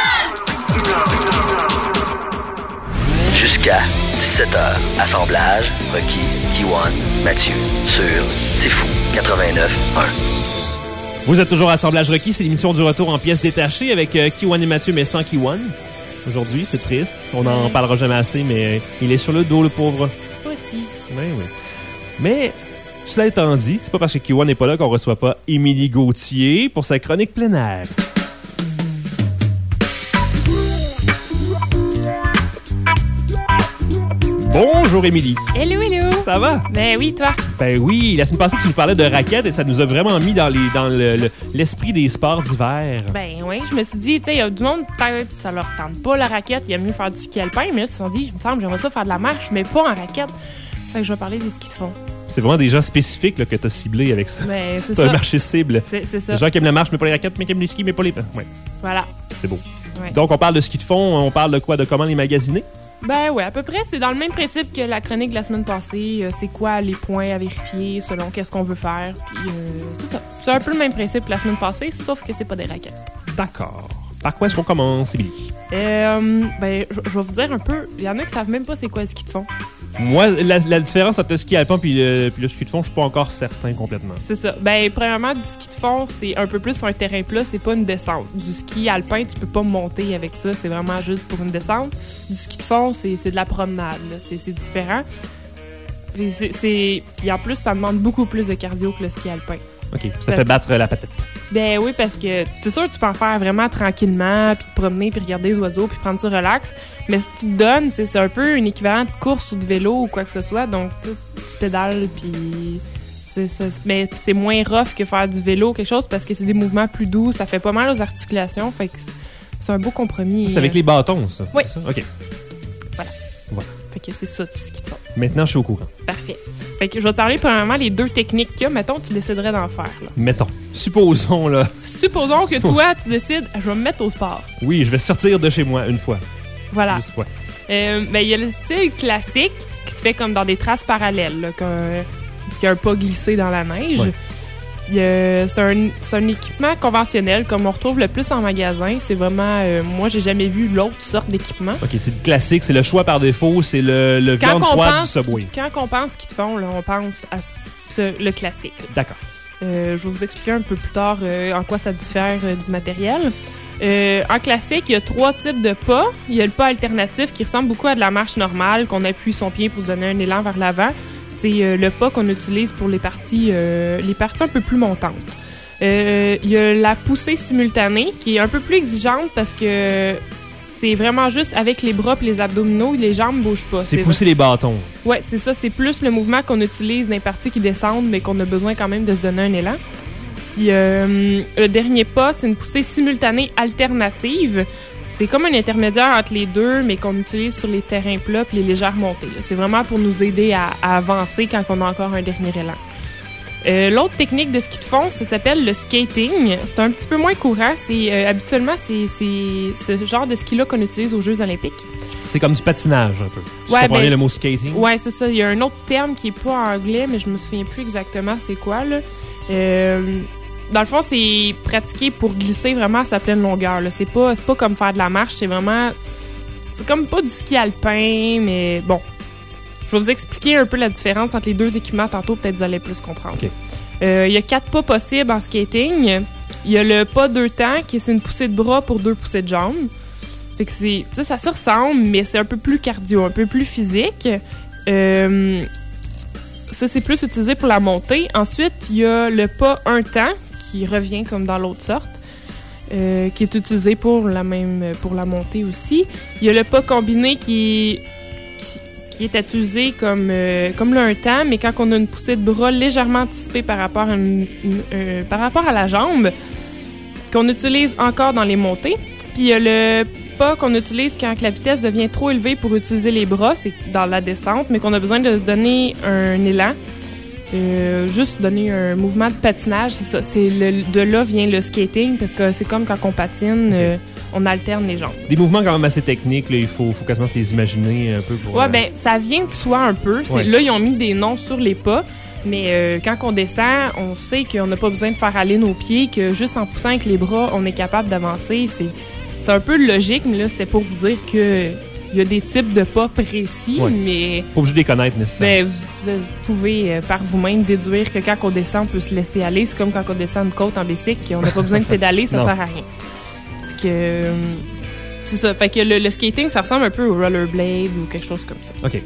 tout temps! Jusqu'à dix-sept heures. Assemblage, Rocky, Kiwan, Mathieu, sur C'est fou, quatre-vingt-neuf un. Vous êtes toujours à Assemblage Rocky, c'est l'émission du retour en pièces détachées avec euh, Kiwan et Mathieu, mais sans Kiwan. Aujourd'hui, c'est triste. On n'en Ouais. parlera jamais assez, mais euh, il est sur le dos, le pauvre. Petit. Oui, oui. Mais, cela étant dit, c'est pas parce que Kiwan n'est pas là qu'on reçoit pas Émilie Gauthier pour sa chronique plein air. Bonjour Émilie. Hello, hello. Ça va? Ben oui, toi? Ben oui, la semaine passée, tu nous parlais de raquettes et ça nous a vraiment mis dans, les, dans le, le- l'esprit des sports d'hiver. Ben oui, je me suis dit, tu sais, il y a du monde, peut-être ça leur tente pas la raquette, il y a mieux faire du ski alpin, mais là, ils se sont dit, je me semble, j'aimerais ça faire de la marche, mais pas en raquette. Fait que je vais parler des skis de fond. C'est vraiment des gens spécifiques là, que tu as ciblés avec ça. Ben, c'est T'as ça. un marché cible. C'est, c'est ça. Les gens qui aiment la marche, mais pas les raquettes, mais qui aiment les skis, mais pas les... Ouais, Voilà. c'est beau. Ouais. Donc, on parle de ski de fond, on parle de quoi? De comment les magasiner? Ben ouais, à peu près, c'est dans le même principe que la chronique de la semaine passée. Euh, c'est quoi les points à vérifier selon qu'est-ce qu'on veut faire. Puis euh, c'est ça. C'est un peu le même principe que la semaine passée, sauf que c'est pas des raquettes. D'accord. Par quoi est-ce qu'on commence, Émilie? Euh, ben, je je vais vous dire un peu. Il y en a qui savent même pas c'est quoi le ski de fond. Moi, la, la différence entre le ski alpin et le, puis le ski de fond, je suis pas encore certain complètement. C'est ça. Ben, premièrement, du ski de fond, c'est un peu plus sur un terrain plat, c'est pas une descente. Du ski alpin, tu peux pas monter avec ça, c'est vraiment juste pour une descente. Du ski de fond, c'est, c'est de la promenade, là. C'est, c'est différent. Puis, c'est, c'est... Puis en plus, ça demande beaucoup plus de cardio que le ski alpin. OK, ça Parce... fait battre la patate. Ben oui, parce que c'est sûr que tu peux en faire vraiment tranquillement, puis te promener, puis regarder les oiseaux, puis prendre ça relax. Mais si tu te donnes, c'est un peu un équivalent de course ou de vélo ou quoi que ce soit. Donc, tu pédales, puis... C'est, c'est, mais c'est moins rough que faire du vélo ou quelque chose parce que c'est des mouvements plus doux, ça fait pas mal aux articulations. Fait que c'est un beau compromis. Ça, c'est avec les bâtons, ça? Oui. C'est ça? OK. Voilà. Voilà. Fait que c'est ça, tout ce qui te fait. Maintenant, je suis au courant. Parfait. Fait que je vais te parler premièrement les deux techniques qu'il y a. Mettons, tu déciderais d'en faire. Là. Mettons. Supposons, là. Supposons que Suppose... toi, tu décides, je vais me mettre au sport. Oui, je vais sortir de chez moi une fois. Voilà. Juste, ouais. Euh, ben, il y a le style classique qui se fait comme dans des traces parallèles, là, qu'un, qu'un pas glissé dans la neige. Ouais. Il y a, c'est, un, c'est un équipement conventionnel, comme on retrouve le plus en magasin. C'est vraiment... Euh, moi, j'ai jamais vu l'autre sorte d'équipement. OK, c'est le classique, c'est le choix par défaut, c'est le, le viande froide du Subway. Quand on pense qu'ils te font, là, on pense à ce, le classique. D'accord. Euh, je vais vous expliquer un peu plus tard euh, en quoi ça diffère euh, du matériel. Euh, en classique, il y a trois types de pas. Il y a le pas alternatif qui ressemble beaucoup à de la marche normale, qu'on appuie son pied pour se donner un élan vers l'avant. C'est euh, le pas qu'on utilise pour les parties, euh, les parties un peu plus montantes. Euh, il y a la poussée simultanée qui est un peu plus exigeante parce que c'est vraiment juste avec les bras et les abdominaux, les jambes ne bougent pas. C'est, c'est pousser vrai. les bâtons. Ouais, c'est ça. C'est plus le mouvement qu'on utilise dans les parties qui descendent, mais qu'on a besoin quand même de se donner un élan. Puis euh, le dernier pas, c'est une poussée simultanée alternative. C'est comme un intermédiaire entre les deux, mais qu'on utilise sur les terrains plats et les légères montées. Là. C'est vraiment pour nous aider à, à avancer quand on a encore un dernier élan. Euh, l'autre technique de ski de fond, ça s'appelle le skating. C'est un petit peu moins courant. C'est, euh, habituellement, c'est, c'est ce genre de ski-là qu'on utilise aux Jeux olympiques. C'est comme du patinage, un peu. Si Ouais, je comprends bien ben, le mot skating. Ouais, c'est ça. Il y a un autre terme qui est pas anglais, mais je me souviens plus exactement c'est quoi, là. Euh, dans le fond, c'est pratiqué pour glisser vraiment à sa pleine longueur, là. C'est pas, c'est pas comme faire de la marche, c'est vraiment... C'est comme pas du ski alpin, mais bon... Je vais vous expliquer un peu la différence entre les deux équipements tantôt, peut-être vous allez plus comprendre. Okay. Euh, il y a quatre pas possibles en skating. Il y a le pas deux temps, qui est une poussée de bras pour deux poussées de jambes. Fait que c'est, ça, ça se ressemble, mais c'est un peu plus cardio, un peu plus physique. Euh, ça, c'est plus utilisé pour la montée. Ensuite, il y a le pas un temps, qui revient comme dans l'autre sorte, euh, qui est utilisé pour la même pour la montée aussi. Il y a le pas combiné qui, qui qui est utilisé comme, euh, comme le un temps, mais quand on a une poussée de bras légèrement anticipée par rapport à, une, une, euh, par rapport à la jambe, qu'on utilise encore dans les montées. Puis il y a le pas qu'on utilise quand la vitesse devient trop élevée pour utiliser les bras, c'est dans la descente, mais qu'on a besoin de se donner un élan. Euh, juste donner un mouvement de patinage, c'est ça. C'est le, de là vient le skating, parce que c'est comme quand on patine, okay. euh, on alterne les jambes. C'est des mouvements quand même assez techniques, là. Il faut, faut quasiment se les imaginer un peu pour... Ouais, euh... ben ça vient de soi un peu. C'est, ouais. Là, ils ont mis des noms sur les pas, mais euh, quand on descend, on sait qu'on n'a pas besoin de faire aller nos pieds, que juste en poussant avec les bras, on est capable d'avancer. C'est, c'est un peu logique, mais là, c'était pour vous dire que... Il y a des types de pas précis, ouais. mais... Faut que je les connaisse, nécessairement. Ben, vous, vous pouvez, euh, par vous-même, déduire que quand on descend, on peut se laisser aller. C'est comme quand on descend une côte en bicycle, on n'a pas besoin de pédaler, ça sert à rien. Fait que... Euh, c'est ça. Fait que le, le skating, ça ressemble un peu au rollerblade ou quelque chose comme ça. OK.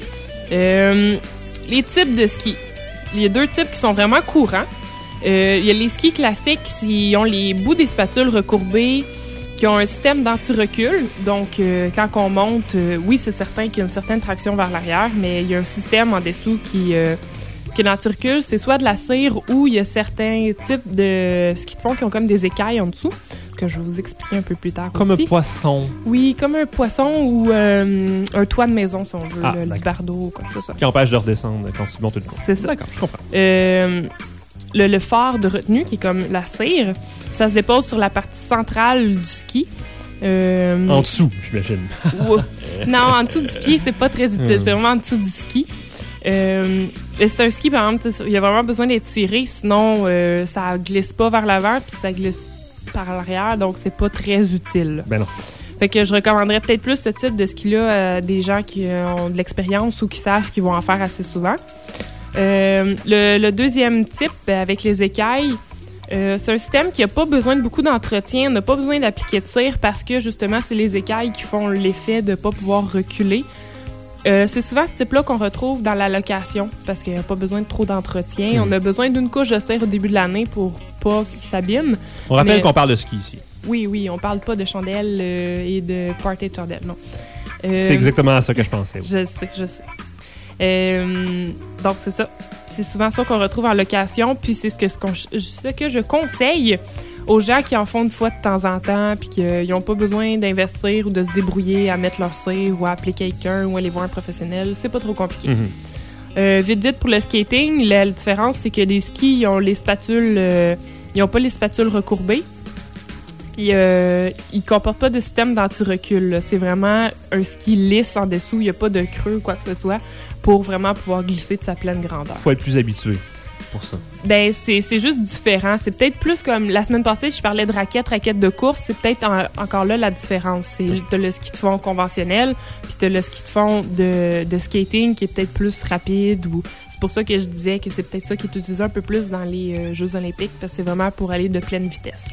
Euh, les types de ski. Il y a deux types qui sont vraiment courants. Euh, il y a les skis classiques qui ont les bouts des spatules recourbés, qui ont un système d'anti-recul. Donc, euh, quand on monte, euh, oui, c'est certain qu'il y a une certaine traction vers l'arrière, mais il y a un système en dessous qui, euh, qui est d'anti-recul. C'est soit de la cire ou il y a certains types de ski de fond qui ont comme des écailles en dessous, que je vais vous expliquer un peu plus tard comme aussi. Un poisson. Oui, comme un poisson ou euh, un toit de maison, si on veut, ah, là, du bardeau ou quoi que ce soit. Qui empêche de redescendre quand tu montes une côte. C'est ça. D'accord, je comprends. Euh... Le, le phare de retenue, qui est comme la cire, ça se dépose sur la partie centrale du ski. Euh, en dessous, j'imagine. Non, en dessous du pied, c'est pas très utile. C'est vraiment en dessous du ski. Euh, c'est un ski, par exemple, il y a vraiment besoin d'être tiré, sinon euh, ça glisse pas vers l'avant, puis ça glisse par l'arrière, donc c'est pas très utile. Ben non. Fait que je recommanderais peut-être plus ce type de ski-là à des gens qui ont de l'expérience ou qui savent qu'ils vont en faire assez souvent. Euh, le, le deuxième type, avec les écailles, euh, c'est un système qui n'a pas besoin de beaucoup d'entretien, n'a pas besoin d'appliquer de cire parce que justement, c'est les écailles qui font l'effet de ne pas pouvoir reculer. Euh, c'est souvent ce type-là qu'on retrouve dans la location parce qu'il n'y a pas besoin de trop d'entretien. Mmh. On a besoin d'une couche de cire au début de l'année pour pas qu'il s'abîme. On rappelle Mais... qu'on parle de ski ici. Oui, oui, on parle pas de chandelles euh, et de party de chandelles, non. Euh, C'est exactement à ça que je pensais. Oui. Je sais, je sais. Euh, donc, c'est ça. C'est souvent ça qu'on retrouve en location, puis c'est ce que, ce, qu'on, ce que je conseille aux gens qui en font une fois de temps en temps, puis qu'ils n'ont pas besoin d'investir ou de se débrouiller à mettre leur cire ou à appeler quelqu'un ou aller voir un professionnel. C'est pas trop compliqué. Mm-hmm. Euh, vite, vite, pour le skating, la, la différence, c'est que les skis, ils ont les spatules... Euh, ils n'ont pas les spatules recourbées. Puis, euh, ils ne comportent pas de système d'anti-recul. Là. C'est vraiment un ski lisse en dessous. Il n'y a pas de creux ou quoi que ce soit pour vraiment pouvoir glisser de sa pleine grandeur. Il faut être plus habitué pour ça. Ben, c'est, c'est juste différent. C'est peut-être plus comme la semaine passée, je parlais de raquettes, raquettes de course. C'est peut-être en, encore là la différence. C'est, t'as le ski de fond conventionnel, puis t'as le ski de fond de, de skating qui est peut-être plus rapide. Ou c'est pour ça que je disais que c'est peut-être ça qui est utilisé un peu plus dans les euh, Jeux olympiques, parce que c'est vraiment pour aller de pleine vitesse.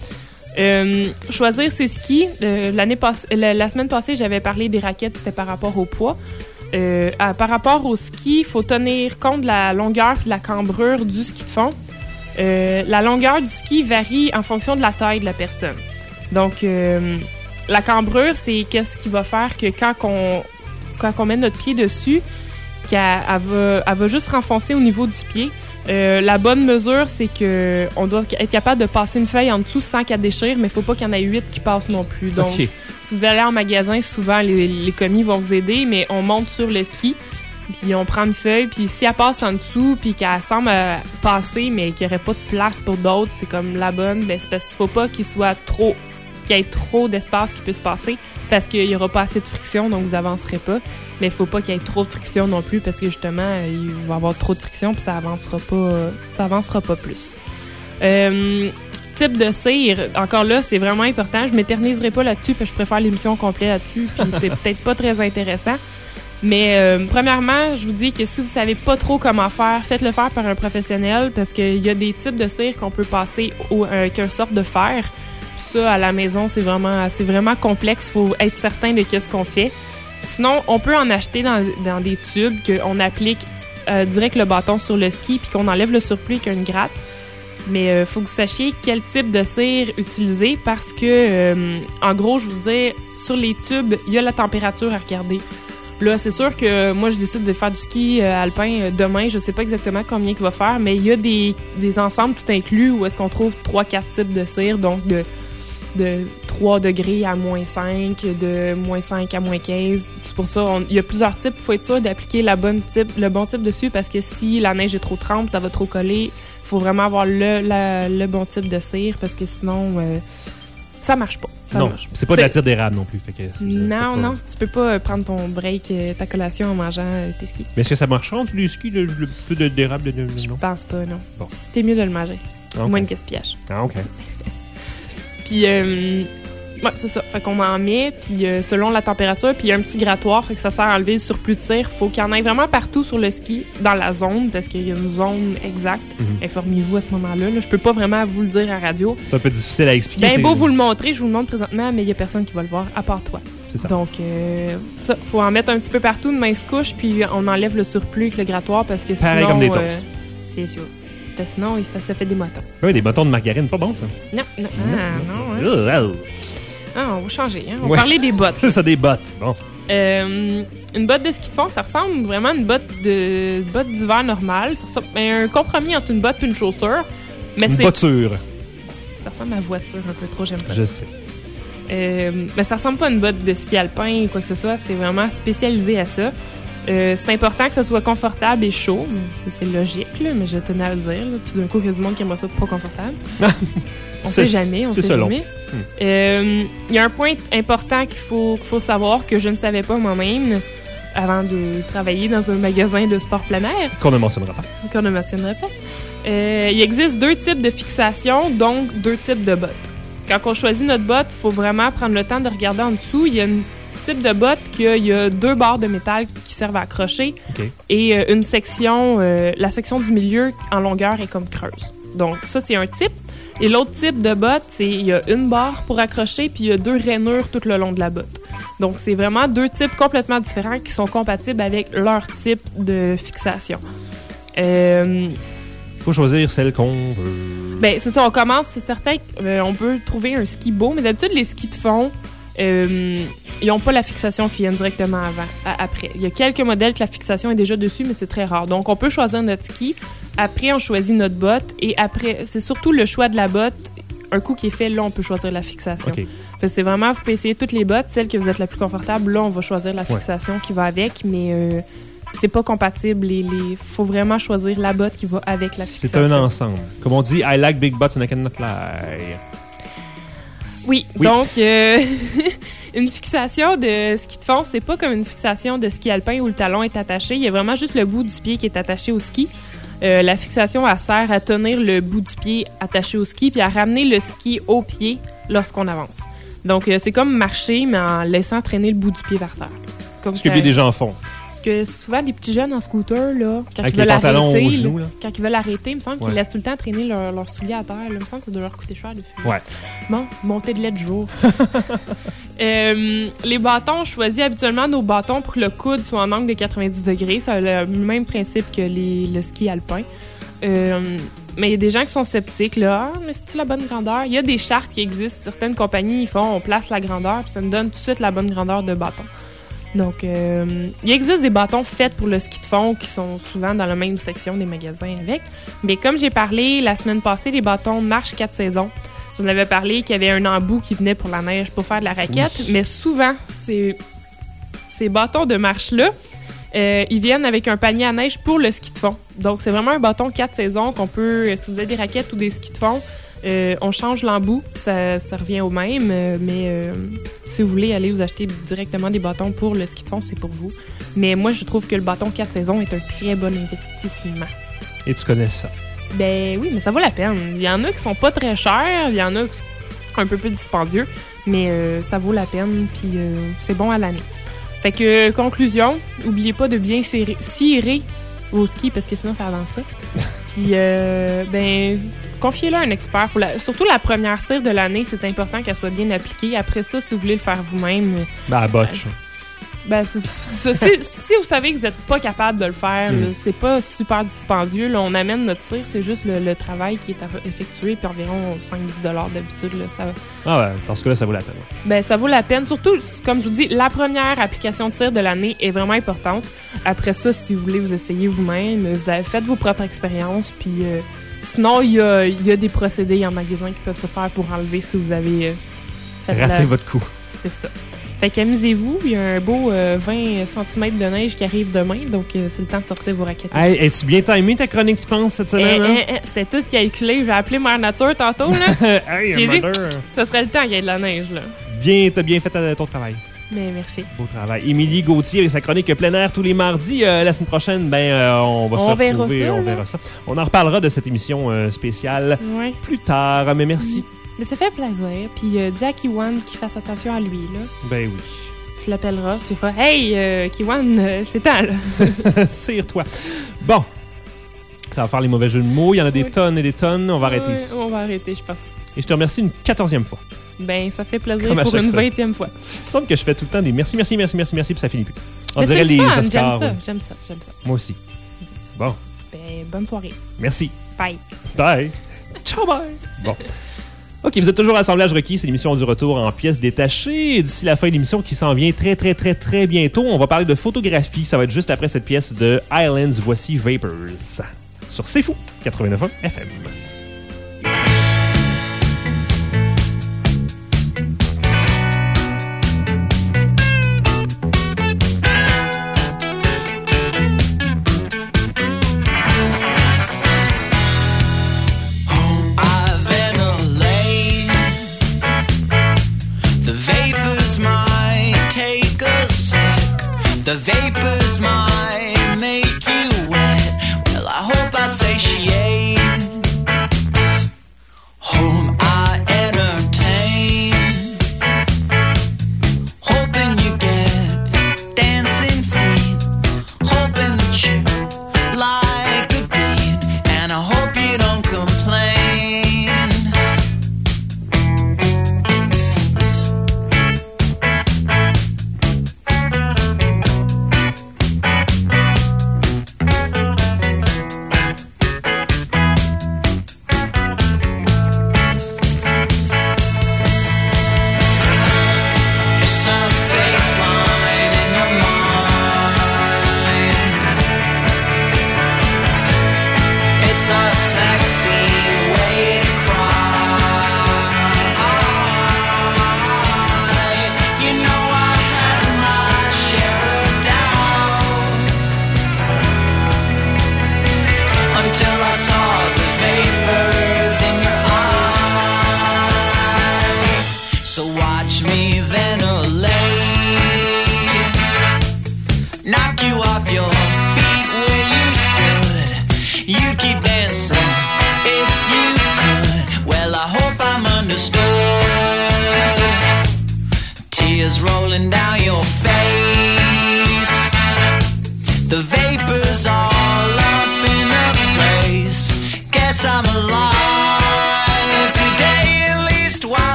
Euh, choisir ses skis. Euh, l'année pass- la, la semaine passée, j'avais parlé des raquettes, c'était par rapport au poids. Euh, à, par rapport au ski, il faut tenir compte de la longueur et de la cambrure du ski de fond. Euh, la longueur du ski varie en fonction de la taille de la personne. Donc, euh, la cambrure, c'est qu'est-ce qui va faire que quand on, quand on met notre pied dessus, qu'elle elle va, elle va juste renfoncer au niveau du pied. Euh, la bonne mesure, c'est que on doit être capable de passer une feuille en dessous sans qu'elle déchire, mais il ne faut pas qu'il y en ait huit qui passent non plus. Donc, okay. Si vous allez en magasin, souvent, les, les commis vont vous aider, mais on monte sur le ski, puis on prend une feuille, puis si elle passe en dessous, puis qu'elle semble euh, passer, mais qu'il n'y aurait pas de place pour d'autres, c'est comme la bonne, ben c'est parce qu'il ne faut pas qu'il soit trop, qu'il y ait trop d'espace qui puisse passer, parce qu'il n'y aura pas assez de friction, donc vous n'avancerez pas. Mais il ne faut pas qu'il y ait trop de friction non plus, parce que justement, il va y avoir trop de friction, puis ça avancera pas, ça avancera pas plus. Euh, type de cire, encore là, c'est vraiment important. Je ne m'éterniserai pas là-dessus, parce que je préfère l'émission complète là-dessus, puis c'est peut-être pas très intéressant. Mais euh, premièrement, je vous dis que si vous ne savez pas trop comment faire, faites-le faire par un professionnel, parce qu'il y a des types de cire qu'on peut passer au, avec une sorte de fer. Ça, à la maison, c'est vraiment, c'est vraiment complexe. Il faut être certain de qu'est-ce qu'on fait. Sinon, on peut en acheter dans, dans des tubes qu'on applique euh, direct le bâton sur le ski puis qu'on enlève le surplus avec une gratte. Mais il euh, faut que vous sachiez quel type de cire utiliser parce que, euh, en gros, je vous dis, sur les tubes, il y a la température à regarder. Là, c'est sûr que moi, je décide de faire du ski euh, alpin euh, demain. Je sais pas exactement combien il va faire, mais il y a des, des ensembles tout inclus où est-ce qu'on trouve trois quatre types de cire, donc de... de trois degrés à moins cinq, de moins cinq à moins quinze. C'est pour ça, il y a plusieurs types. Il faut être sûr d'appliquer la bonne type, le bon type dessus parce que si la neige est trop trempe, ça va trop coller. Il faut vraiment avoir le, la, le bon type de cire parce que sinon, euh, ça marche pas. Ça non, marche. c'est pas de la tire d'érable non plus. Fait que non, pas... non, tu peux pas prendre ton break, ta collation en mangeant tes skis. Mais est-ce que ça marchera entre les skis, le, le peu de, d'érable? De, de, Je non? pense pas, non. Bon. C'est mieux de le manger. Okay. Moins de gaspillage. Ah, OK. Puis, euh, ouais, c'est ça. Fait qu'on en met, puis euh, selon la température, puis il y a un petit grattoir, fait que ça sert à enlever le surplus de cire. Faut qu'il y en ait vraiment partout sur le ski, dans la zone, parce qu'il y a une zone exacte. Mm-hmm. Informez-vous à ce moment-là. Là. Je peux pas vraiment vous le dire à radio. C'est un peu difficile à expliquer. Ben beau vous le montrer, je vous le montre présentement, mais il y a personne qui va le voir, à part toi. C'est ça. Donc, euh, ça, faut en mettre un petit peu partout, une mince couche, puis on enlève le surplus avec le grattoir, parce que sinon... Pareil comme des toasts. Euh, c'est sûr. Sinon, il fait, ça fait des motons. Oui, des motons de margarine, pas bon, ça. Non, non, ah, non. Hein. Ah, on va changer. Hein? On va ouais. parler des bottes. C'est ça, des bottes. Bon. Euh, une botte de ski de fond, ça ressemble vraiment à une botte, de, botte d'hiver normale. Ça ressemble à un compromis entre une botte et une chaussure. Mais une c'est, voiture. Ça ressemble à voiture un peu trop, j'aime pas Je ça. sais. Euh, mais ça ressemble pas à une botte de ski alpin ou quoi que ce soit. C'est vraiment spécialisé à ça. Euh, c'est important que ça soit confortable et chaud. C'est, c'est logique, là, mais je tenais à le dire. Là. Tout d'un coup, il y a du monde qui aimerait ça pas confortable. on sait jamais, on sait selon. jamais. Il euh, y a un point important qu'il faut, qu'il faut savoir que je ne savais pas moi-même avant de travailler dans un magasin de sport plein air. Qu'on ne mentionnera pas. Qu'on ne mentionnera pas. Euh, il existe deux types de fixation, donc deux types de bottes. quand on choisit notre botte, il faut vraiment prendre le temps de regarder en dessous. Il y a un type de botte qu'il y a deux barres de métal qui servent à accrocher Okay. et euh, une section, euh, la section du milieu en longueur est comme creuse. Donc ça, c'est un type. Et l'autre type de botte, c'est il y a une barre pour accrocher puis il y a deux rainures tout le long de la botte. Donc c'est vraiment deux types complètement différents qui sont compatibles avec leur type de fixation. Euh, Faut choisir celle qu'on veut. Ben, c'est ça, on commence, c'est certain qu'on peut trouver un ski beau, mais d'habitude, les skis de fond, euh, ils n'ont pas la fixation qui vient directement avant, à- après. Il y a quelques modèles que la fixation est déjà dessus, mais c'est très rare. Donc, on peut choisir notre ski. Après, on choisit notre botte. Et après, c'est surtout le choix de la botte. Un coup qui est fait, là, on peut choisir la fixation. OK. Fait que c'est vraiment, vous pouvez essayer toutes les bottes. Celle que vous êtes la plus confortable, là, on va choisir la fixation ouais. qui va avec, mais... Euh, c'est pas compatible. Il les... faut vraiment choisir la botte qui va avec la fixation. C'est un ensemble. Comme on dit, I like big butts and I cannot lie. Oui, oui. Donc, euh, une fixation de ski de fond, c'est pas comme une fixation de ski alpin où le talon est attaché. Il y a vraiment juste le bout du pied qui est attaché au ski. Euh, la fixation, elle sert à tenir le bout du pied attaché au ski puis à ramener le ski au pied lorsqu'on avance. Donc, euh, c'est comme marcher, mais en laissant traîner le bout du pied par terre. Comme Ce que bien des gens font. Parce que souvent, les petits jeunes en scooter, là, quand avec ils veulent les pantalons arrêter, aux genoux, là, là. quand ils veulent arrêter, il me semble qu'ils ouais. laissent tout le temps traîner leurs leur souliers à terre. Là. Il me semble que ça doit leur coûter cher dessus. Ouais. Bon, montée de lait du jour. euh, les bâtons, on choisit habituellement nos bâtons pour que le coude soit en angle de quatre-vingt-dix degrés. C'est le même principe que les, le ski alpin. Euh, mais il y a des gens qui sont sceptiques, là. Ah, mais c'est-tu la bonne grandeur? Il y a des chartes qui existent. Certaines compagnies, ils font, on place la grandeur, puis ça nous donne tout de suite la bonne grandeur de bâton. Donc, euh, il existe des bâtons faits pour le ski de fond qui sont souvent dans la même section des magasins avec. Mais comme j'ai parlé la semaine passée, les bâtons Marche quatre saisons, j'en avais parlé qu'il y avait un embout qui venait pour la neige pour faire de la raquette. Oui. Mais souvent, ces, ces bâtons de marche-là, euh, ils viennent avec un panier à neige pour le ski de fond. Donc, c'est vraiment un bâton quatre saisons qu'on peut, si vous avez des raquettes ou des skis de fond, Euh, on change l'embout, ça, ça revient au même, euh, mais euh, si vous voulez aller vous acheter directement des bâtons pour le ski de fond, c'est pour vous. Mais moi, je trouve que le bâton quatre saisons est un très bon investissement. Et tu connais ça? Ben oui, mais ça vaut la peine. Il y en a qui sont pas très chers, il y en a qui sont un peu plus dispendieux, mais euh, ça vaut la peine, puis euh, c'est bon à l'année. Fait que, conclusion, n'oubliez pas de bien cirer, cirer vos skis, parce que sinon, ça avance pas. Puis, euh, ben... confiez-le à un expert. Pour la, surtout la première cire de l'année, c'est important qu'elle soit bien appliquée. Après ça, si vous voulez le faire vous-même... Ben, à botch. Ben, ben c'est, c'est, si, si vous savez que vous n'êtes pas capable de le faire, mm. là, c'est pas super dispendieux. Là, on amène notre cire, c'est juste le, le travail qui est effectué, puis environ cinq à dix dollars d'habitude. Là, ça, ah ouais, dans ce cas-là, ça vaut la peine. Ben, ça vaut la peine. Surtout, comme je vous dis, la première application de cire de l'année est vraiment importante. Après ça, si vous voulez vous essayer vous-même, vous avez fait vos propres expériences, puis... Euh, sinon, il y a, y a des procédés en magasin qui peuvent se faire pour enlever si vous avez euh, fait raté la... votre coup. C'est ça. Fait qu'amusez-vous. Il y a un beau euh, vingt centimètres de neige qui arrive demain, donc euh, c'est le temps de sortir vos raquettes. Hey, es-tu bien timé ta chronique, tu penses, cette semaine? Eh, eh, eh, c'était tout calculé. J'ai appelé Mère Nature tantôt. Là. Hey, j'ai dit, ça serait le temps qu'il y ait de la neige. Là. Bien, t'as bien fait ton travail. Mais merci. Beau travail. Émilie Gauthier et sa chronique plein air tous les mardis. Euh, la semaine prochaine, ben, euh, on va on se verra retrouver. Ça, on verra ça. On en reparlera de cette émission euh, spéciale ouais. plus tard. Mais merci. Mais ça fait plaisir. Puis euh, dis à Kiwan qu'il fasse attention à lui. Là. Ben oui. Tu l'appelleras. Tu feras Hey, euh, Kiwan, euh, c'est temps. Là. Sire-toi. Bon. Ça va faire les mauvais jeux de mots. Il y en a des oui. tonnes et des tonnes. On va arrêter oui, ici. On va arrêter, je pense. Et je te remercie une quatorzième fois. Ben, ça fait plaisir pour une vingtième fois. Il me semble que je fais tout le temps des merci, merci, merci, merci, merci, puis ça finit plus. On mais dirait les fun. Oscars. J'aime ça, j'aime ça, j'aime ça. Moi aussi. Bon. Ben, bonne soirée. Merci. Bye. Bye. Ciao, bye. Bon. OK, vous êtes toujours à Assemblage requis. C'est l'émission du retour en pièces détachées. D'ici la fin de l'émission qui s'en vient très, très, très, très bientôt, on va parler de photographie. Ça va être juste après cette pièce de Islands. Voici Vapors. Sur C'est Fou, quatre-vingt-neuf point un F M. The vapors might make you wet. Well, I hope I satiate. Whom I entertain.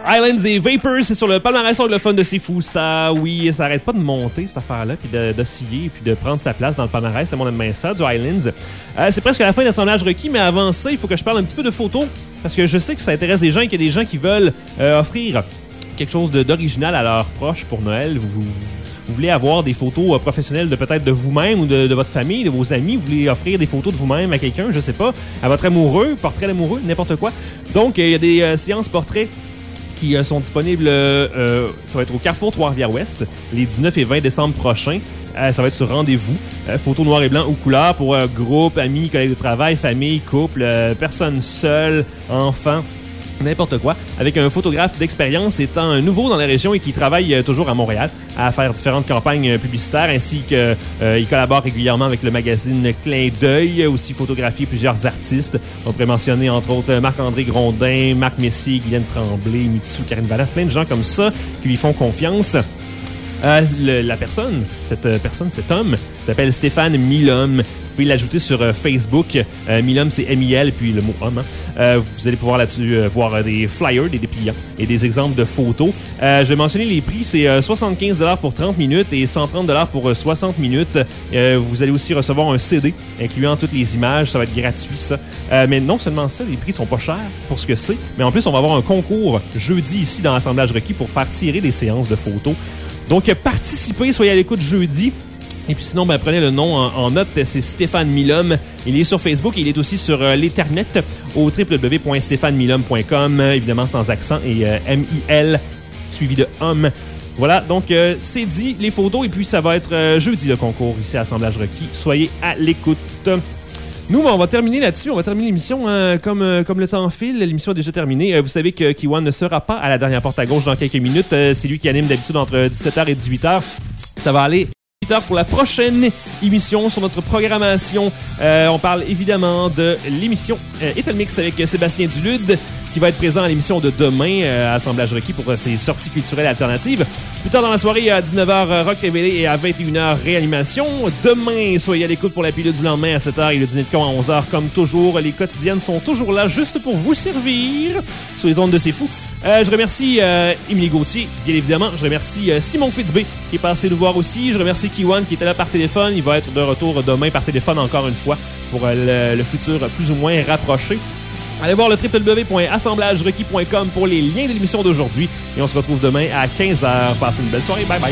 Islands et Vapors, c'est sur le palmarès anglophone de C'est Fou. Ça, oui, ça arrête pas de monter, cette affaire-là, puis de, d'osciller, puis de prendre sa place dans le palmarès. Le monde aime bien ça, du Islands. Euh, c'est presque à la fin de l'assemblage requis, mais avant ça, il faut que je parle un petit peu de photos, parce que je sais que ça intéresse des gens et qu'il y a des gens qui veulent euh, offrir quelque chose de, d'original à leurs proches pour Noël. Vous, vous, vous voulez avoir des photos professionnelles de peut-être de vous-même ou de, de votre famille, de vos amis. Vous voulez offrir des photos de vous-même à quelqu'un, je sais pas, à votre amoureux, portrait d'amoureux, n'importe quoi. Donc, il y a des euh, séances portraits qui euh, sont disponibles, euh, euh, ça va être au Carrefour Trois-Rivières-Ouest, les dix-neuf et vingt décembre prochains. Euh, ça va être sur rendez-vous. Euh, photos noir et blanc ou couleur pour euh, groupe, amis, collègues de travail, famille, couple, euh, personnes seules, enfants. N'importe quoi, avec un photographe d'expérience étant nouveau dans la région et qui travaille euh, toujours à Montréal à faire différentes campagnes euh, publicitaires, ainsi que euh, il collabore régulièrement avec le magazine Clin d'œil, aussi photographié plusieurs artistes. On pourrait mentionner entre autres Marc-André Grondin, Marc Messier, Guylaine Tremblay, Mitsu, Karine Vallas, plein de gens comme ça qui lui font confiance. Euh, le, la personne, cette euh, personne, cet homme, s'appelle Stéphane Milhomme. Vous pouvez l'ajouter sur euh, Facebook. Euh, Milhomme, c'est M I L, puis le mot homme. Hein. Euh, vous allez pouvoir là-dessus euh, voir euh, des flyers, des dépliants et des exemples de photos. Euh, je vais mentionner les prix. C'est euh, soixante-quinze dollars pour trente minutes et cent trente dollars pour euh, soixante minutes. Euh, vous allez aussi recevoir un C D incluant toutes les images. Ça va être gratuit, ça. Euh, mais non seulement ça, les prix sont pas chers pour ce que c'est, mais en plus, on va avoir un concours jeudi ici dans l'assemblage requis pour faire tirer des séances de photos. Donc, participez, soyez à l'écoute jeudi. Et puis sinon, ben, prenez le nom en, en note, c'est Stéphane Milhomme. Il est sur Facebook et il est aussi sur euh, l'Internet au w w w point stéphane milhomme point com, évidemment sans accent, et euh, M I L suivi de homme. Voilà, donc euh, c'est dit, les photos, et puis ça va être euh, jeudi le concours ici à Assemblage requis. Soyez à l'écoute. Nous, ben, on va terminer là-dessus. On va terminer l'émission hein, comme, euh, comme le temps file. L'émission est déjà terminée. Euh, vous savez que Kiwan ne sera pas à la dernière porte à gauche dans quelques minutes. Euh, c'est lui qui anime d'habitude entre dix-sept heures et dix-huit heures. Ça va aller huit heures pour la prochaine émission sur notre programmation. Euh, on parle évidemment de l'émission euh, Etal Mix avec Sébastien Dulude, qui va être présent à l'émission de demain euh, à Assemblage requis pour euh, ses sorties culturelles alternatives. Plus tard dans la soirée, à dix-neuf heures, Rock Révélé et à vingt et une heures, Réanimation. Demain, soyez à l'écoute pour la pilule du lendemain à sept heures et le dîner de con à onze heures. Comme toujours, les quotidiennes sont toujours là juste pour vous servir sur les ondes de C'est Fou. Euh, je remercie euh, Émilie Gauthier, bien évidemment. Je remercie euh, Simon Fitzbé qui est passé nous voir aussi. Je remercie Kiwan qui était là par téléphone. Il va être de retour demain par téléphone encore une fois pour euh, le, le futur plus ou moins rapproché. Allez voir le w w w point assemblage requis point com pour les liens de l'émission d'aujourd'hui. Et on se retrouve demain à quinze heures. Passez une belle soirée. Bye bye.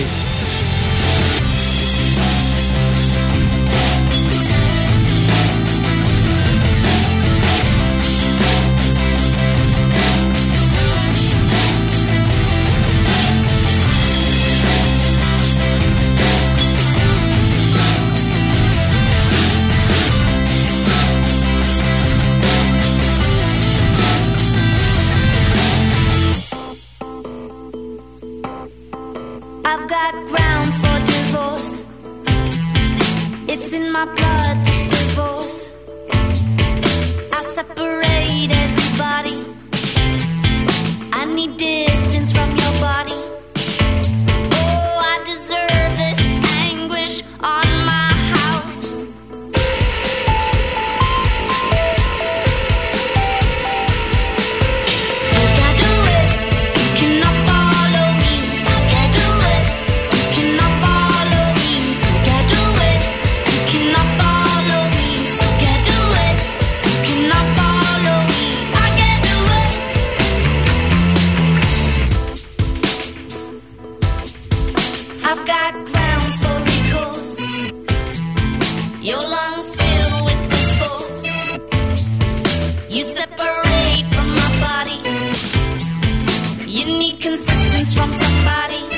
I've got grounds for divorce. It's in my blood, this divorce. I separate everybody. I need distance from your body. Oh, I deserve this anguish on my house. So can't do it. You cannot follow me. Can't do it. You cannot follow me. So can't do it. You cannot follow me. So can't do it. You cannot follow me. I can't do it. I've got grounds for recourse. Your lungs fill with discourse. You separate from my body. You need consistence from somebody.